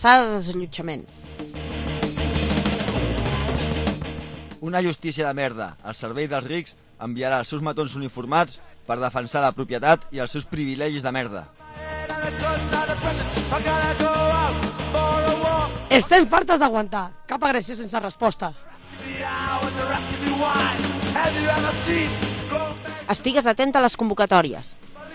S'ha de desallotjament. Una justícia de merda al servei dels rics enviarà els seus matons uniformats per defensar la propietat i els seus privilegis de merda. Estem fartes d'aguantar. Cap agressió sense resposta. Estigues atent a les convocatòries.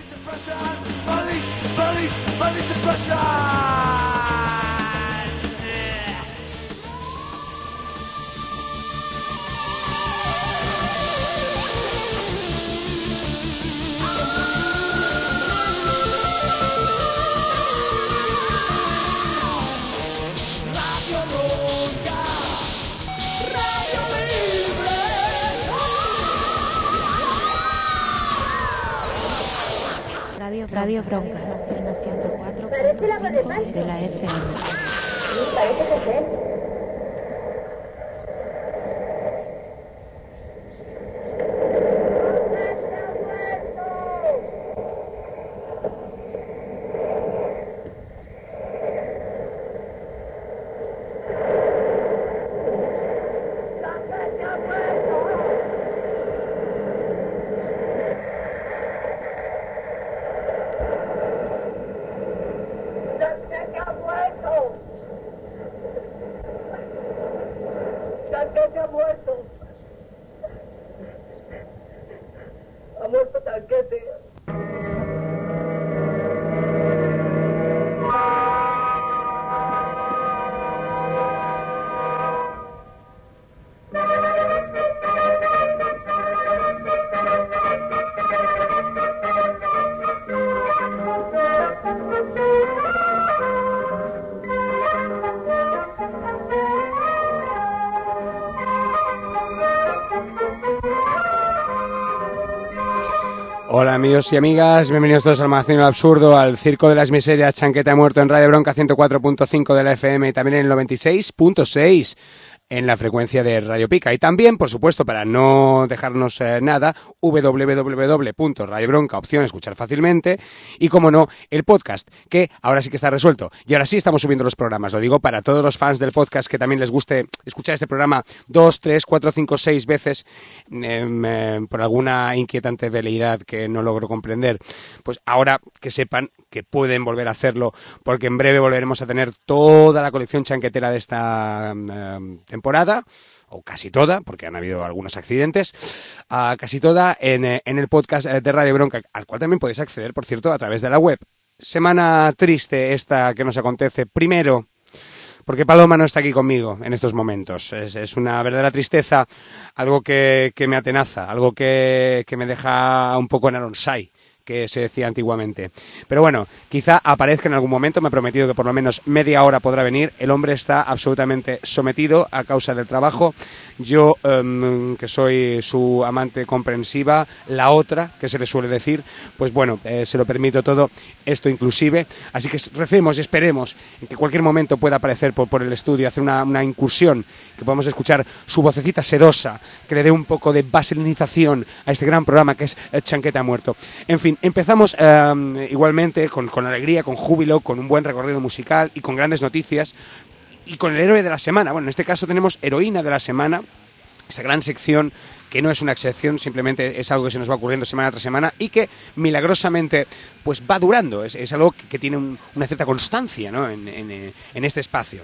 Radio Bronca, en la 104.5 de la FM. Parece que es él. Ha muerto Tanquete. Hola amigos y amigas, bienvenidos todos al Magazine del Absurdo, al Circo de las Miserias. Chanquete ha muerto en Radio Bronca 104.5 de la FM y también en el 96.6 en la frecuencia de Radio Pica. Y también, por supuesto, para no dejarnos nada, www.radiobronca, opción escuchar fácilmente, y como no, el podcast, que ahora sí que está resuelto. Y ahora sí estamos subiendo los programas. Lo digo para todos los fans del podcast que también les guste escuchar este programa 2, 3, 4, 5, 6 veces por alguna inquietante veleidad que no logro comprender. Pues ahora que sepan que pueden volver a hacerlo, porque en breve volveremos a tener toda la colección chanquetera de esta temporada, o casi toda, porque han habido algunos accidentes, casi toda en el podcast de Radio Bronca, al cual también podéis acceder, por cierto, a través de la web. Semana triste esta que nos acontece, primero, porque Paloma no está aquí conmigo en estos momentos. Es una verdadera tristeza, algo que me atenaza, algo que me deja un poco en Aronsai, que se decía antiguamente. Pero bueno, quizá aparezca en algún momento, me ha prometido que por lo menos media hora podrá venir. El hombre está absolutamente sometido a causa del trabajo. Yo, que soy su amante comprensiva, la otra, que se le suele decir, pues bueno, se lo permito todo, esto inclusive. Así que recemos y esperemos en que en cualquier momento pueda aparecer por el estudio, hacer una incursión, que podamos escuchar su vocecita sedosa, que le dé un poco de vaselinización a este gran programa que es Chanquete ha muerto. En fin, empezamos igualmente con alegría, con júbilo, con un buen recorrido musical y con grandes noticias y con el héroe de la semana. Bueno, en este caso tenemos heroína de la semana, esa gran sección que no es una sección, simplemente es algo que se nos va ocurriendo semana tras semana y que milagrosamente pues va durando, es algo que tiene una cierta constancia, ¿no? en este espacio.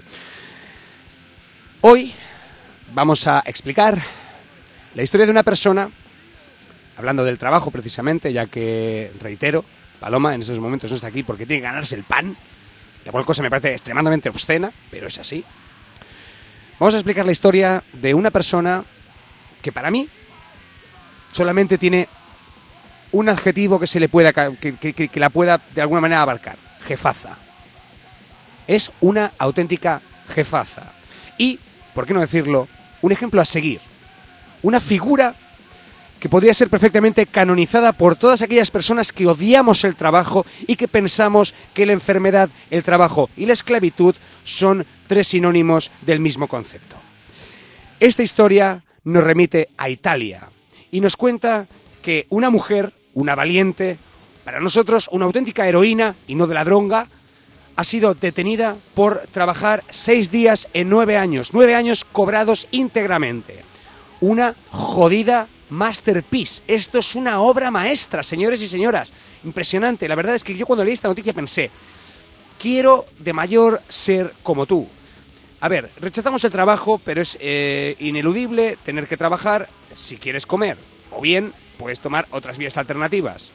Hoy vamos a explicar la historia de una persona, hablando del trabajo precisamente, ya que, reitero, Paloma en esos momentos no está aquí porque tiene que ganarse el pan, la cual cosa me parece extremadamente obscena, pero es así. Vamos a explicar la historia de una persona que para mí solamente tiene un adjetivo que se le pueda que la pueda de alguna manera abarcar: jefaza. Es una auténtica jefaza. Y, por qué no decirlo, un ejemplo a seguir. Una figura que podría ser perfectamente canonizada por todas aquellas personas que odiamos el trabajo y que pensamos que la enfermedad, el trabajo y la esclavitud son tres sinónimos del mismo concepto. Esta historia nos remite a Italia y nos cuenta que una mujer, una valiente, para nosotros una auténtica heroína y no de la dronga, ha sido detenida por trabajar 6 días en 9 años. 9 años cobrados íntegramente. Una jodida masterpiece. Esto es una obra maestra, señores y señoras. Impresionante. La verdad es que yo cuando leí esta noticia pensé, quiero de mayor ser como tú. A ver, rechazamos el trabajo, pero es ineludible tener que trabajar si quieres comer. O bien, puedes tomar otras vías alternativas.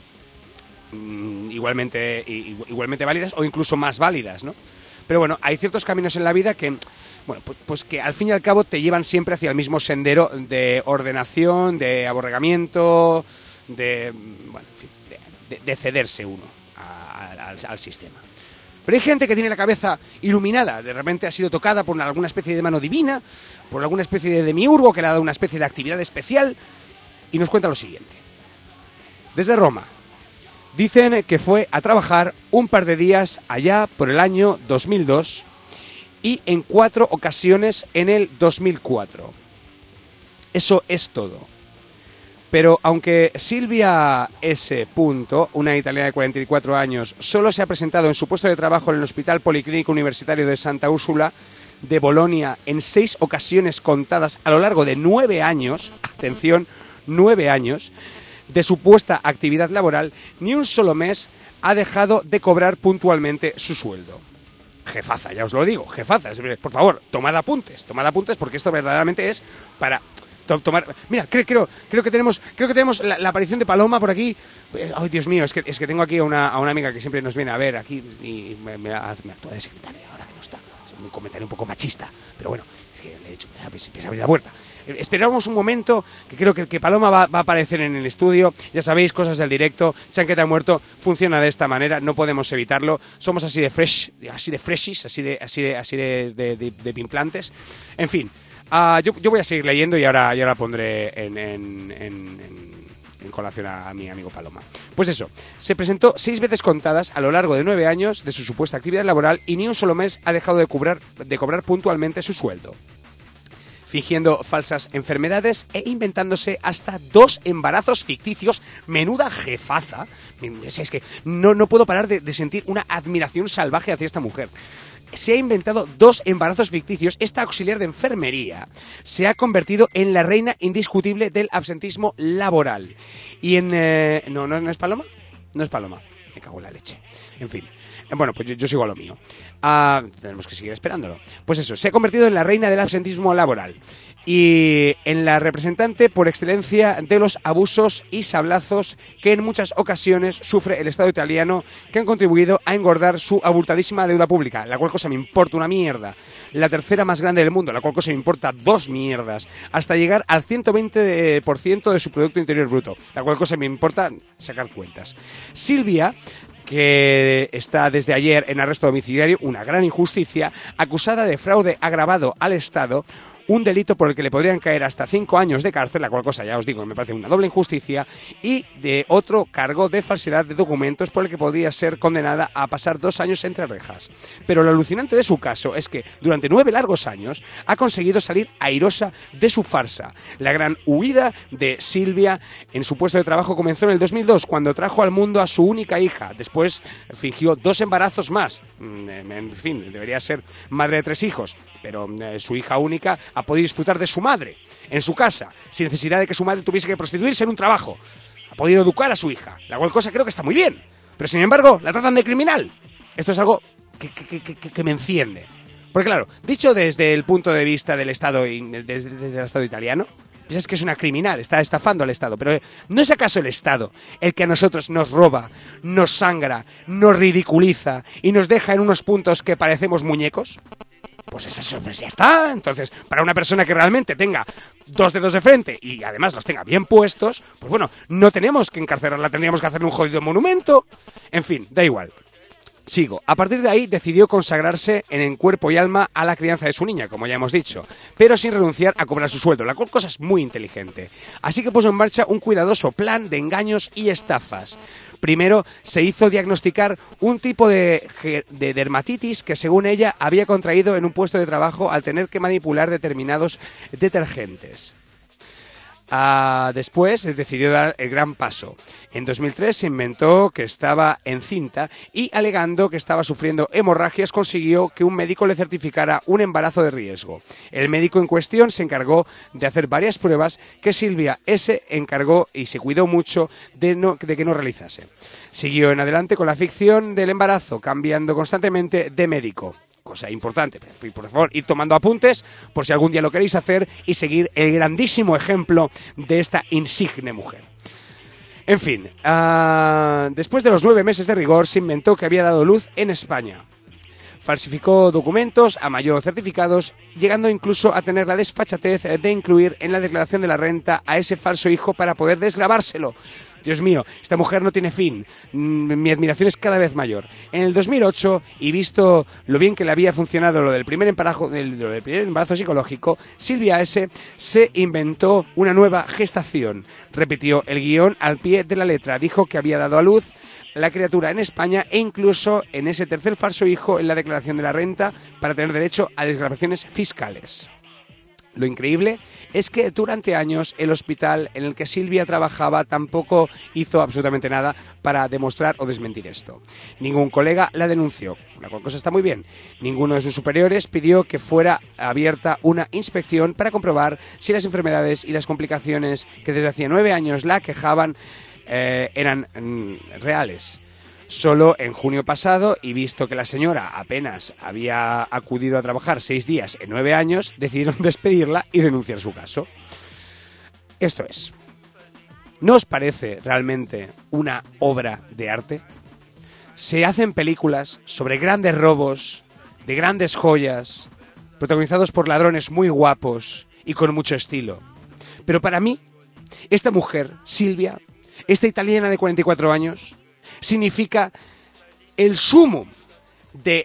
Igualmente válidas o incluso más válidas, ¿no? Pero bueno, hay ciertos caminos en la vida que, bueno, pues que al fin y al cabo te llevan siempre hacia el mismo sendero de ordenación, de aborregamiento, de cederse uno al sistema. Pero hay gente que tiene la cabeza iluminada, de repente ha sido tocada por alguna especie de mano divina, por alguna especie de demiurgo que le ha dado una especie de actividad especial, y nos cuenta lo siguiente. Desde Roma, dicen que fue a trabajar un par de días allá por el año 2002 y en 4 ocasiones en el 2004. Eso es todo. Pero aunque Silvia S. una italiana de 44 años, solo se ha presentado en su puesto de trabajo en el Hospital Policlínico Universitario de Santa Úrsula de Bolonia en 6 ocasiones contadas a lo largo de 9 años, atención, 9 años, de supuesta actividad laboral, ni un solo mes ha dejado de cobrar puntualmente su sueldo. Jefaza, ya os lo digo, jefaza, por favor, tomad apuntes porque esto verdaderamente es para tomar. Mira, creo que tenemos la aparición de Paloma por aquí. Ay, Dios mío, es que tengo aquí a una amiga que siempre nos viene a ver aquí y me actúa de secretaria ahora que no está. Es un comentario un poco machista, pero bueno, es que le he dicho, empieza a abrir la puerta. Esperamos un momento, que creo que Paloma va a aparecer en el estudio. Ya sabéis, cosas del directo. Chanqueta Muerto funciona de esta manera, no podemos evitarlo. Somos así de fresh, así de freshies, así de pimplantes. En fin, yo voy a seguir leyendo y ahora pondré en colación a mi amigo Paloma. Pues eso, se presentó 6 veces contadas a lo largo de 9 años de su supuesta actividad laboral y ni un solo mes ha dejado de cobrar puntualmente su sueldo, fingiendo falsas enfermedades e inventándose hasta 2 embarazos ficticios. Menuda jefaza. Es que no puedo parar de sentir una admiración salvaje hacia esta mujer. Se ha inventado 2 embarazos ficticios. Esta auxiliar de enfermería se ha convertido en la reina indiscutible del absentismo laboral. Y ¿No es Paloma? No es Paloma. Me cago en la leche. En fin. Bueno, pues yo sigo a lo mío. Tenemos que seguir esperándolo. Pues eso, se ha convertido en la reina del absentismo laboral y en la representante por excelencia de los abusos y sablazos que en muchas ocasiones sufre el Estado italiano, que han contribuido a engordar su abultadísima deuda pública, la cual cosa me importa una mierda. La tercera más grande del mundo, la cual cosa me importa 2 mierdas, hasta llegar al 120% de su Producto Interior Bruto, la cual cosa me importa sacar cuentas. Silvia, que está desde ayer en arresto domiciliario, una gran injusticia, acusada de fraude agravado al Estado, un delito por el que le podrían caer hasta 5 años de cárcel, la cual cosa ya os digo, me parece una doble injusticia, y de otro cargo de falsedad de documentos por el que podría ser condenada a pasar 2 años entre rejas. Pero lo alucinante de su caso es que durante 9 largos años ha conseguido salir airosa de su farsa. La gran huida de Silvia en su puesto de trabajo comenzó en el 2002, cuando trajo al mundo a su única hija. Después fingió 2 embarazos más. En fin, debería ser madre de 3 hijos, pero su hija única ha podido disfrutar de su madre en su casa, sin necesidad de que su madre tuviese que prostituirse en un trabajo. Ha podido educar a su hija, la cual cosa creo que está muy bien, pero sin embargo la tratan de criminal. Esto es algo que me enciende. Porque claro, dicho desde el punto de vista del Estado y desde el Estado italiano, piensas que es una criminal, está estafando al Estado, pero ¿no es acaso el Estado el que a nosotros nos roba, nos sangra, nos ridiculiza y nos deja en unos puntos que parecemos muñecos? Pues eso, pues ya está. Entonces, para una persona que realmente tenga 2 dedos de frente y además los tenga bien puestos, pues bueno, no tenemos que encarcelarla, tendríamos que hacerle un jodido monumento. En fin, da igual. Sigo. A partir de ahí decidió consagrarse en cuerpo y alma a la crianza de su niña, como ya hemos dicho, pero sin renunciar a cobrar su sueldo, la cual cosa es muy inteligente. Así que puso en marcha un cuidadoso plan de engaños y estafas. Primero se hizo diagnosticar un tipo de dermatitis que, según ella, había contraído en un puesto de trabajo al tener que manipular determinados detergentes. Después decidió dar el gran paso. En 2003 se inventó que estaba encinta y, alegando que estaba sufriendo hemorragias, consiguió que un médico le certificara un embarazo de riesgo. El médico en cuestión se encargó de hacer varias pruebas que Silvia S. encargó y se cuidó mucho de que no realizase. Siguió en adelante con la ficción del embarazo, cambiando constantemente de médico. Cosa importante, por favor, ir tomando apuntes por si algún día lo queréis hacer y seguir el grandísimo ejemplo de esta insigne mujer. En fin, después de los 9 meses de rigor se inventó que había dado luz en España. Falsificó documentos, amalló certificados, llegando incluso a tener la desfachatez de incluir en la declaración de la renta a ese falso hijo para poder desgravárselo. Dios mío, esta mujer no tiene fin. Mi admiración es cada vez mayor. En el 2008, y visto lo bien que le había funcionado lo del primer embarazo psicológico, Silvia S. se inventó una nueva gestación. Repitió el guión al pie de la letra. Dijo que había dado a luz la criatura en España e incluso en ese tercer falso hijo en la declaración de la renta para tener derecho a desgravaciones fiscales. Lo increíble es que durante años el hospital en el que Silvia trabajaba tampoco hizo absolutamente nada para demostrar o desmentir esto. Ningún colega la denunció, una cosa está muy bien. Ninguno de sus superiores pidió que fuera abierta una inspección para comprobar si las enfermedades y las complicaciones que desde hacía 9 años la aquejaban eran reales. Solo en junio pasado, y visto que la señora apenas había acudido a trabajar 6 días en 9 años, decidieron despedirla y denunciar su caso. Esto es. ¿No os parece realmente una obra de arte? Se hacen películas sobre grandes robos, de grandes joyas, protagonizados por ladrones muy guapos y con mucho estilo. Pero para mí, esta mujer, Silvia, esta italiana de 44 años, significa el sumum de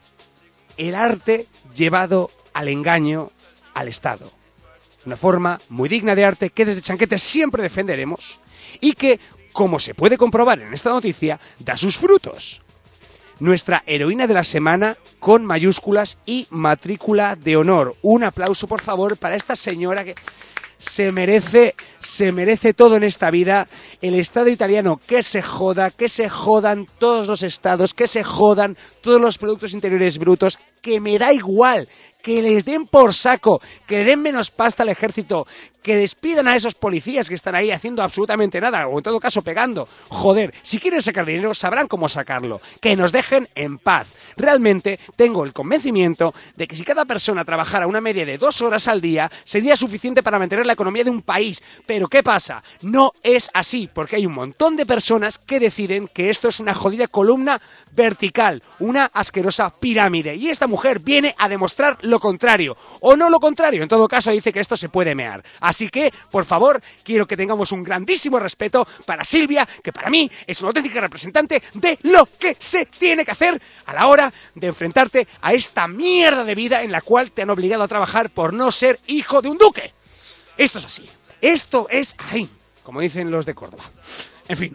el arte llevado al engaño al Estado. Una forma muy digna de arte que desde Chanquete siempre defenderemos y que, como se puede comprobar en esta noticia, da sus frutos. Nuestra heroína de la semana con mayúsculas y matrícula de honor. Un aplauso, por favor, para esta señora que se merece todo en esta vida. El Estado italiano que se joda, que se jodan todos los estados, que se jodan todos los productos interiores brutos, que me da igual, que les den por saco, que le den menos pasta al ejército, que despidan a esos policías que están ahí haciendo absolutamente nada, o en todo caso pegando. Joder, si quieren sacar dinero sabrán cómo sacarlo. Que nos dejen en paz. Realmente tengo el convencimiento de que si cada persona trabajara una media de 2 horas al día, sería suficiente para mantener la economía de un país. Pero ¿qué pasa? No es así, porque hay un montón de personas que deciden que esto es una jodida columna vertical, una asquerosa pirámide. Y esta mujer viene a demostrar lo contrario. O no lo contrario, en todo caso dice que esto se puede mear. Así que, por favor, quiero que tengamos un grandísimo respeto para Silvia, que para mí es una auténtica representante de lo que se tiene que hacer a la hora de enfrentarte a esta mierda de vida en la cual te han obligado a trabajar por no ser hijo de un duque. Esto es así. Esto es ahí, como dicen los de Córdoba. En fin,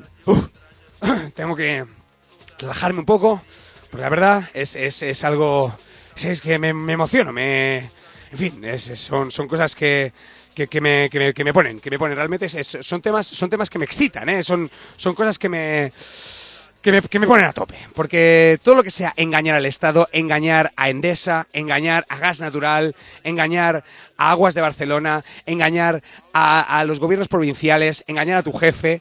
tengo que relajarme un poco, porque la verdad es algo... Es que me emociono, en fin, son cosas que me ponen realmente, son temas que me excitan, son cosas que me ponen a tope, porque todo lo que sea engañar al Estado, engañar a Endesa, engañar a Gas Natural, engañar a Aguas de Barcelona, engañar a los gobiernos provinciales, engañar a tu jefe,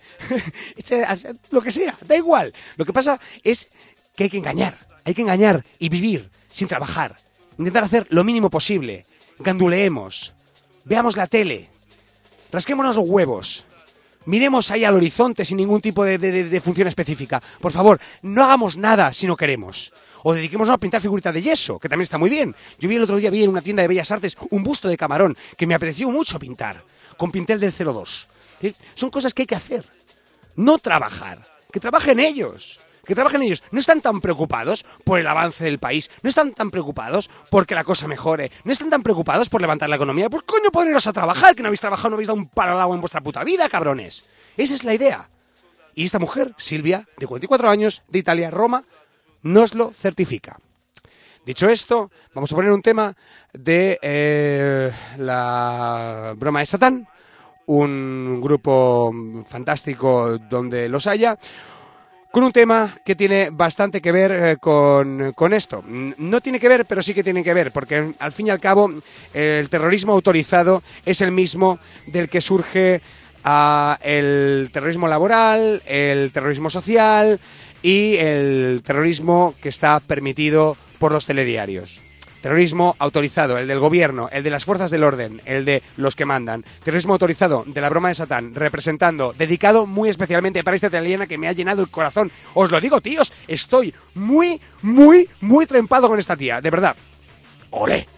lo que sea, da igual. Lo que pasa es que hay que engañar y vivir sin trabajar, intentar hacer lo mínimo posible, ganduleemos, veamos la tele, rasquémonos los huevos, miremos ahí al horizonte sin ningún tipo de función específica. Por favor, no hagamos nada si no queremos. O dediquémonos a pintar figuritas de yeso, que también está muy bien. Yo el otro día vi en una tienda de Bellas Artes un busto de Camarón que me apeteció mucho pintar, con pincel del 02. Son cosas que hay que hacer, no trabajar, que trabajen ellos. No están tan preocupados por el avance del país, no están tan preocupados porque la cosa mejore, no están tan preocupados por levantar la economía. Pues coño, poneros a trabajar, que no habéis trabajado, no habéis dado un palo al agua en vuestra puta vida, cabrones. Esa es la idea. Y esta mujer, Silvia, de 44 años, de Italia, Roma, nos lo certifica. Dicho esto, vamos a poner un tema de la broma de Satán, un grupo fantástico donde los haya, con un tema que tiene bastante que ver con esto. No tiene que ver, pero sí que tiene que ver, porque al fin y al cabo el terrorismo autorizado es el mismo del que surge el terrorismo laboral, el terrorismo social y el terrorismo que está permitido por los telediarios. Terrorismo autorizado, el del gobierno, el de las fuerzas del orden, el de los que mandan. Terrorismo autorizado de la broma de Satán, representando, dedicado muy especialmente para esta italiana que me ha llenado el corazón. Os lo digo, tíos, estoy muy, muy, muy trempado con esta tía, de verdad. ¡Olé!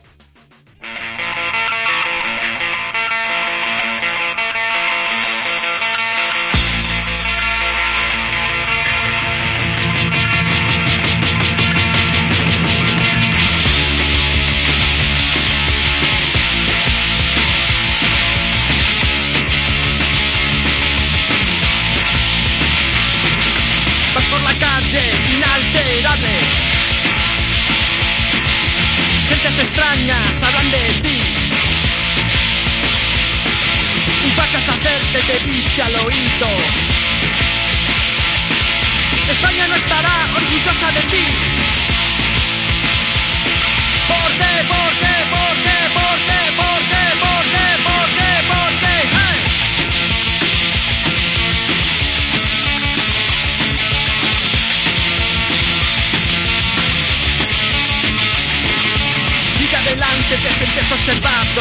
Inalterable. Gentes extrañas hablan de ti. Un fachas hacerte te dice al oído: España no estará orgullosa de ti. ¿Por qué? ¿Por qué? ¿Por qué? ¿Por qué? ¿Por qué? ¿Por qué? ¿Por qué? ¿Por qué? ¡Hey! Adelante, te sientes observado.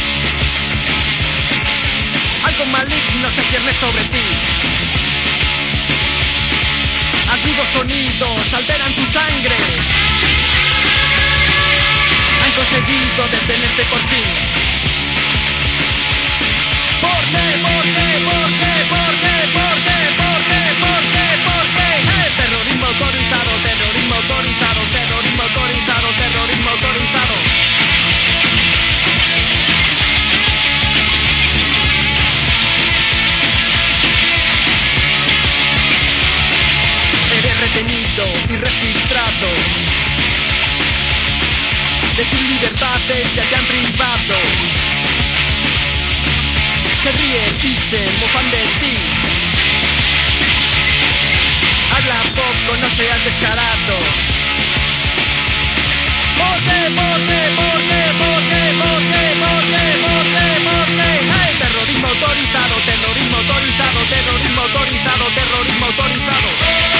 Algo maligno se cierne sobre ti. Agudos sonidos alteran tu sangre. Han conseguido detenerte por fin. ¿Por qué? ¿Por qué? ¿Por qué? ¿Por qué? ¿Por qué? ¿Por qué? ¿Por qué? ¿Por qué? ¡Hey! Terrorismo autorizado, terrorismo autorizado, terrorismo autorizado, terrorismo autorizado. Eres retenido y registrado. De tus libertades ya te han privado. Se ríen y se mofan de ti. Habla poco, no seas descarado. ¿Por qué? ¿Por qué? ¿Por qué? ¿Por qué? ¿Por qué? ¿Por qué? ¿Por qué? ¿Por qué? ¡Hey! Terrorismo autorizado, terrorismo autorizado, terrorismo autorizado, terrorismo autorizado.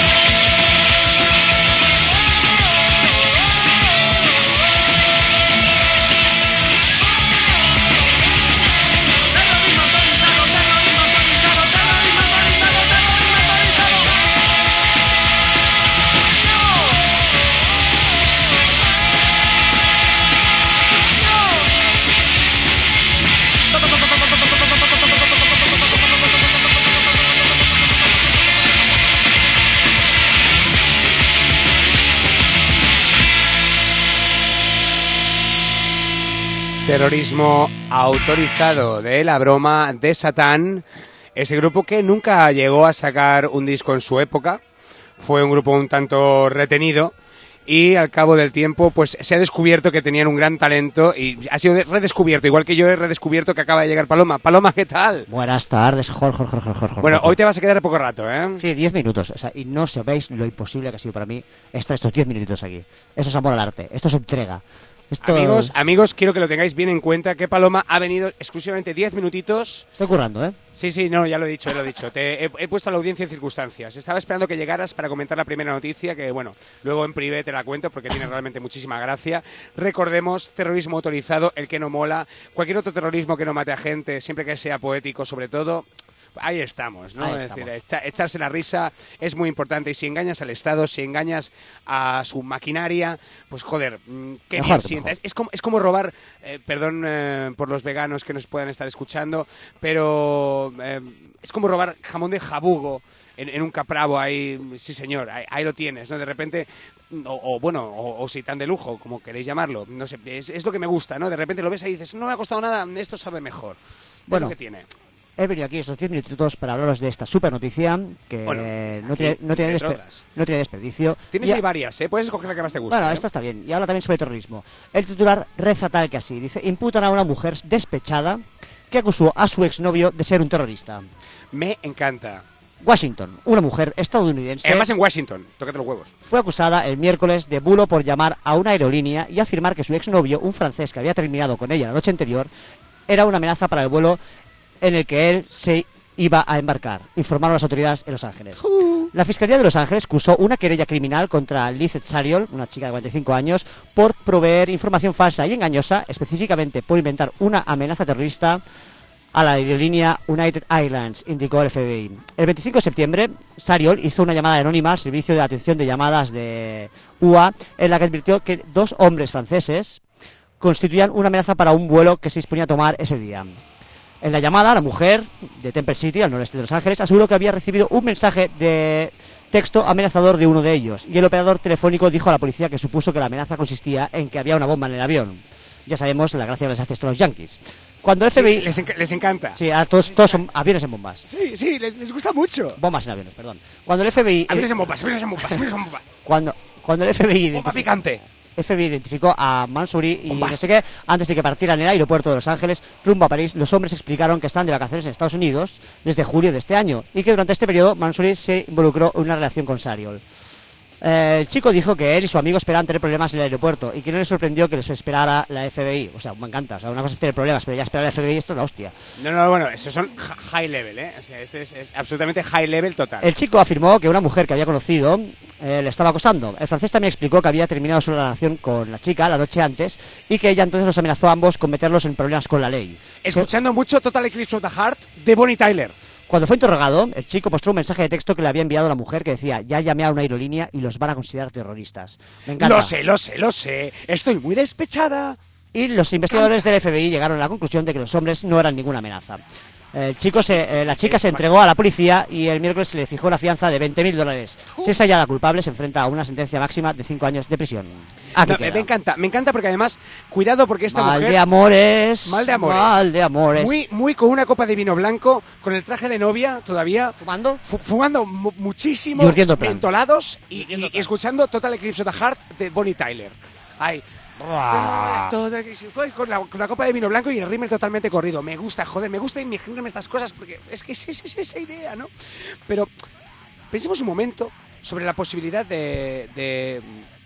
Terrorismo autorizado de la broma de Satán, ese grupo que nunca llegó a sacar un disco en su época, fue un grupo un tanto retenido y al cabo del tiempo pues se ha descubierto que tenían un gran talento y ha sido redescubierto, igual que yo he redescubierto que acaba de llegar Paloma. Paloma, ¿qué tal? Buenas tardes, Jorge. Bueno, hoy te vas a quedar poco rato, ¿eh? Sí, 10 minutos, o sea, y no sabéis lo imposible que ha sido para mí estos 10 minutitos aquí. Esto es amor al arte, esto es entrega. Esto... Amigos, quiero que lo tengáis bien en cuenta que Paloma ha venido exclusivamente 10 minutitos. Estoy currando, ¿eh? Sí, no, ya lo he dicho. He puesto a la audiencia en circunstancias. Estaba esperando que llegaras para comentar la primera noticia, que bueno, luego en privé te la cuento porque tiene realmente muchísima gracia. Recordemos, terrorismo autorizado, el que no mola, cualquier otro terrorismo que no mate a gente, siempre que sea poético sobre todo. Ahí estamos, ¿no? Es decir, echarse la risa es muy importante y si engañas al Estado, si engañas a su maquinaria, pues joder, qué bien sienta. Es como robar, perdón por los veganos que nos puedan estar escuchando, pero es como robar jamón de jabugo en un capravo ahí, sí señor, ahí lo tienes, ¿no? De repente, o si tan de lujo, como queréis llamarlo, no sé, es lo que me gusta, ¿no? De repente lo ves ahí y dices, no me ha costado nada, esto sabe mejor. Bueno, es lo que tiene. He venido aquí estos 10 minutitos para hablaros de esta super noticia que no tiene desperdicio. Tienes ahí varias, ¿eh? Puedes escoger la que más te gusta. Bueno, ¿eh? esta está bien. Y habla también sobre terrorismo. El titular reza tal que así. Dice, imputan a una mujer despechada que acusó a su exnovio de ser un terrorista. Me encanta. Washington, una mujer estadounidense, Además en Washington, tócate los huevos. fue acusada el miércoles de bulo por llamar a una aerolínea y afirmar que su exnovio, un francés que había terminado con ella la noche anterior, era una amenaza para el vuelo en el que él se iba a embarcar, informaron las autoridades en Los Ángeles. La Fiscalía de Los Ángeles cursó una querella criminal contra Lizeth Sariol, una chica de 45 años, por proveer información falsa y engañosa, específicamente por inventar una amenaza terrorista a la aerolínea United Airlines, indicó el FBI. El 25 de septiembre, Sariol hizo una llamada anónima al servicio de atención de llamadas de UA, en la que advirtió que 2 hombres franceses constituían una amenaza para un vuelo que se disponía a tomar ese día. En la llamada, la mujer de Temple City, al noreste de Los Ángeles, aseguró que había recibido un mensaje de texto amenazador de uno de ellos, y el operador telefónico dijo a la policía que supuso que la amenaza consistía en que había una bomba en el avión. Ya sabemos la gracia que les hace esto a los yankees. Cuando el FBI... Sí, les encanta. Sí, a todos son aviones en bombas. Sí, les gusta mucho. Bombas en aviones, perdón. Cuando el FBI... Aviones en bombas, aviones en bombas, aviones en bombas. Cuando el FBI... Bomba picante. FBI identificó a Mansouri y Bombas. no sé qué, antes de que partieran en el aeropuerto de Los Ángeles rumbo a París, los hombres explicaron que están de vacaciones en Estados Unidos desde julio de este año y que durante este periodo Mansouri se involucró en una relación con Sariol. El chico dijo que él y su amigo esperaban tener problemas en el aeropuerto y que no les sorprendió que les esperara la FBI. O sea, me encanta. O sea, una cosa es tener problemas, pero ya esperar la FBI, esto es la hostia. No, bueno, esos son high level, ¿eh? O sea, este es absolutamente high level total. El chico afirmó que una mujer que había conocido le estaba acosando. El francés también explicó que había terminado su relación con la chica la noche antes y que ella entonces los amenazó a ambos con meterlos en problemas con la ley. Escuchando mucho Total Eclipse of the Heart de Bonnie Tyler. Cuando fue interrogado, el chico mostró un mensaje de texto que le había enviado a la mujer que decía: ya llamé a una aerolínea y los van a considerar terroristas. Me encanta. Lo sé. Estoy muy despechada. Y los investigadores del FBI llegaron a la conclusión de que los hombres no eran ninguna amenaza. La chica se entregó a la policía y el miércoles se le fijó una fianza de $20.000. Si es hallada culpable, se enfrenta a una sentencia máxima de 5 años de prisión. No, me encanta porque además, cuidado porque esta Mal mujer... de amores. Mal de amores. Mal de amores. Muy con una copa de vino blanco, con el traje de novia todavía. ¿Fumando? Fumando muchísimo. Y urdiendo el plan. Mentolados y escuchando Total Eclipse of the Heart de Bonnie Tyler. Ay... con la copa de vino blanco y el rímel totalmente corrido. Me gusta, joder, me gusta imaginarme estas cosas porque es que es esa idea, ¿no? Pero pensemos un momento sobre la posibilidad de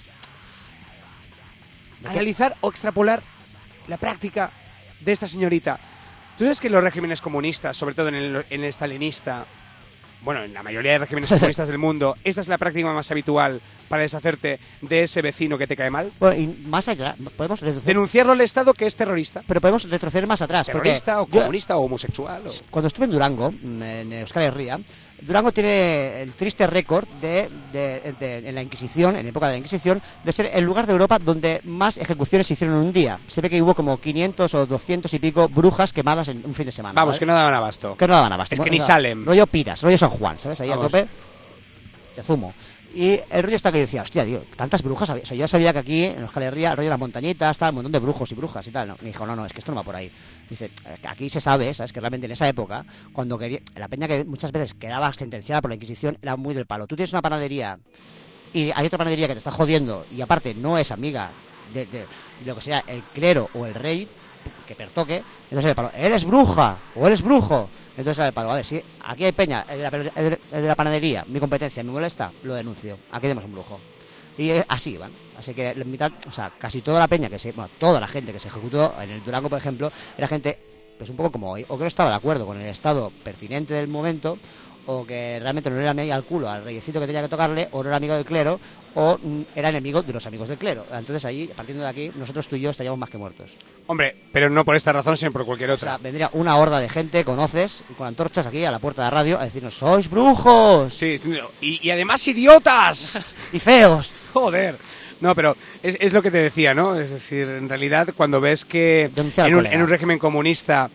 analizar o extrapolar la práctica de esta señorita. Tú sabes que en los regímenes comunistas, sobre todo en el stalinista, bueno, en la mayoría de regímenes comunistas del mundo, esta es la práctica más habitual para deshacerte de ese vecino que te cae mal. Bueno, y más allá, podemos retroceder. Denunciarlo al Estado que es terrorista. Pero podemos retroceder más atrás. Terrorista o comunista o homosexual. Cuando estuve en Durango, en Euskal Herria, Durango tiene el triste récord en la Inquisición, en época de la Inquisición, de ser el lugar de Europa donde más ejecuciones se hicieron en un día. Se ve que hubo como 500 o 200 y pico brujas quemadas en un fin de semana. Vamos, ¿vale? que no daban abasto. Que no daban abasto. Es que ni Salem. Rollo Piras, rollo San Juan, ¿sabes? Ahí Vamos. a tope de zumo. Y el rollo está que yo decía, hostia, tío, tantas brujas había. O sea, yo sabía que aquí, en Euskal Herria, el rollo de las montañitas, está un montón de brujos y brujas y tal. No, me dijo, no, es que esto no va por ahí. Dice, aquí se sabe, ¿sabes? Que realmente en esa época, cuando quería, la peña que muchas veces quedaba sentenciada por la Inquisición era muy del palo. Tú tienes una panadería y hay otra panadería que te está jodiendo y aparte no es amiga de lo que sea el clero o el rey que pertoque, entonces el palo, ¿eres bruja o eres brujo? Entonces el palo, a ver, si aquí hay peña, el de la panadería, mi competencia me molesta, lo denuncio, aquí tenemos un brujo. Y así van. Así que la mitad, o sea, casi toda la peña toda la gente que se ejecutó en el Durango, por ejemplo, era gente pues un poco como hoy, o que no estaba de acuerdo con el estado pertinente del momento, o que realmente no era amigo al culo al reyecito que tenía que tocarle, o no era amigo del clero, o era enemigo de los amigos del clero. Entonces ahí, partiendo de aquí, nosotros tú y yo estaríamos más que muertos. Hombre, pero no por esta razón, sino por cualquier O otra. sea, vendría una horda de gente, conoces, con antorchas aquí a la puerta de la radio a decirnos, ¡sois brujos! Sí, y además idiotas. ¡Y feos! Joder. No, pero es lo que te decía, ¿no? Es decir, en realidad, cuando ves que Denunciar al en colega. un régimen comunista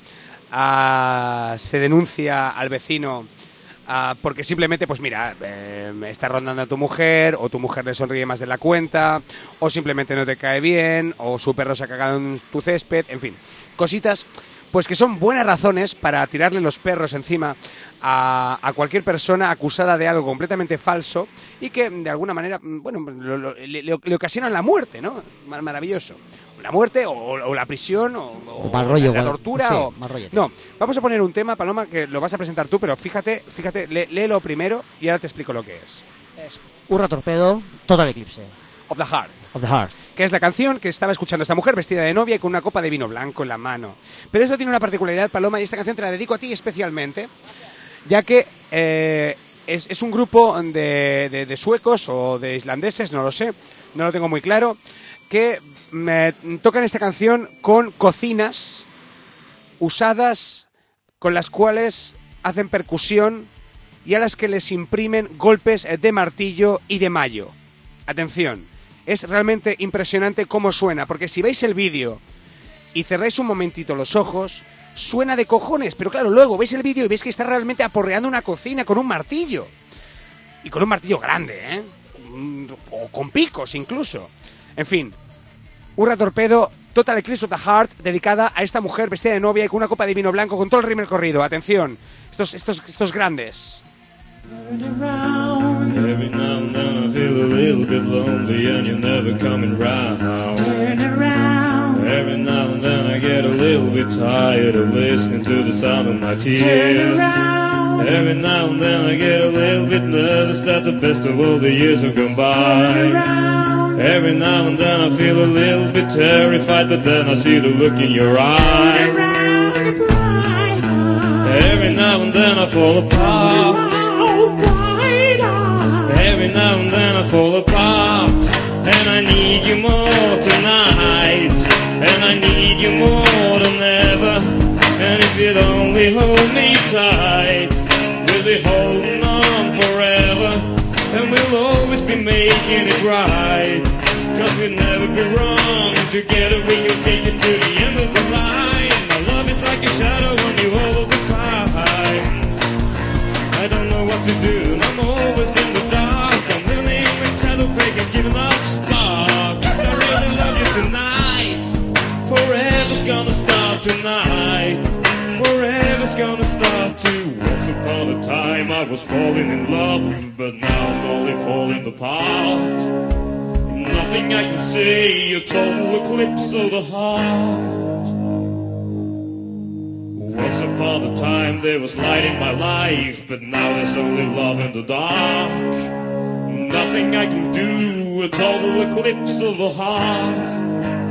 se denuncia al vecino porque simplemente, pues mira, está rondando a tu mujer, o tu mujer le sonríe más de la cuenta, o simplemente no te cae bien, o su perro se ha cagado en tu césped, en fin, cositas pues que son buenas razones para tirarle los perros encima a cualquier persona acusada de algo completamente falso y que de alguna manera, bueno, le ocasionan la muerte, ¿no? Maravilloso. la muerte o la prisión o mal rollo, la igual. tortura Sí, o... mal rollo. No, vamos a poner un tema, Paloma, que lo vas a presentar tú, pero fíjate, léelo primero y ahora te explico lo que es. Urra Torpedo, Total Eclipse. Of the Heart. Of the Heart. Que es la canción que estaba escuchando esta mujer vestida de novia y con una copa de vino blanco en la mano. Pero esto tiene una particularidad, Paloma, y esta canción te la dedico a ti especialmente, ya que es un grupo de suecos o de islandeses, no lo sé, no lo tengo muy claro, que tocan esta canción con cocinas usadas con las cuales hacen percusión y a las que les imprimen golpes de martillo y de mayo. Atención. Es realmente impresionante cómo suena, porque si veis el vídeo y cerráis un momentito los ojos, suena de cojones, pero claro, luego veis el vídeo y veis que está realmente aporreando una cocina con un martillo. Y con un martillo grande, ¿eh? O con picos incluso. En fin, Urra Torpedo, Total Eclipse of the Heart, dedicada a esta mujer vestida de novia y con una copa de vino blanco con todo el rímel corrido. Atención, estos grandes. Every now and then I feel a little bit lonely and you're never coming round. Turn around. Every now and then I get a little bit tired of listening to the sound of my tears. Turn around. Every now and then I get a little bit nervous that the best of all the years have gone by. Turn around. Every now and then I feel a little bit terrified, but then I see the look in your eyes. Turn around. Every now and then I fall apart. Every now and then I fall apart, and I need you more tonight, and I need you more than ever. And if you'd only hold me tight, we'll be holding on forever, and we'll always be making it right. Cause we'll never be wrong, together we can take it to the end of the line. My love is like a shadow on you all of the time. I don't know what to do, I'm always in the dark. I'm living with kind of break and giving up spark. 'Cause I really love you tonight. Forever's gonna start tonight. Forever's gonna start to. Once upon a time I was falling in love, but now I'm only falling apart. Nothing I can say, a total eclipse of the heart. Once upon a time there was light in my life, but now there's only love in the dark. Nothing I can do, a total eclipse of the heart.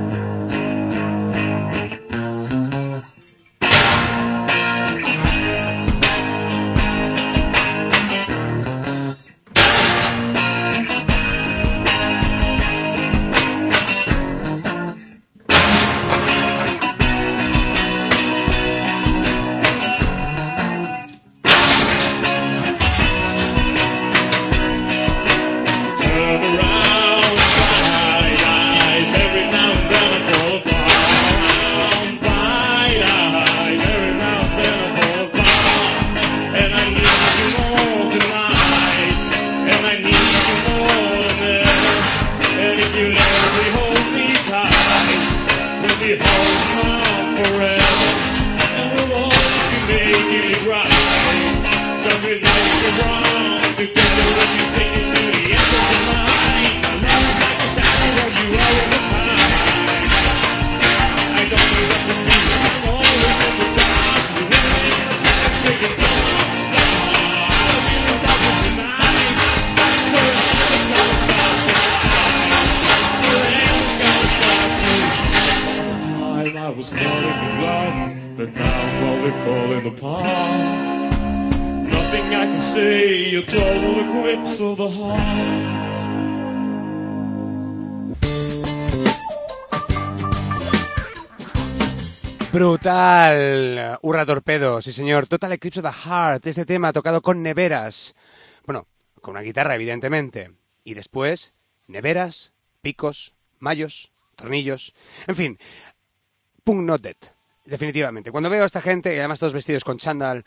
Brutal, Urra Torpedo, sí señor, Total Eclipse of the Heart, este tema tocado con neveras, bueno, con una guitarra evidentemente, y después neveras, picos, mayos, tornillos, en fin, punk not dead, definitivamente. Cuando veo a esta gente, y además todos vestidos con chándal,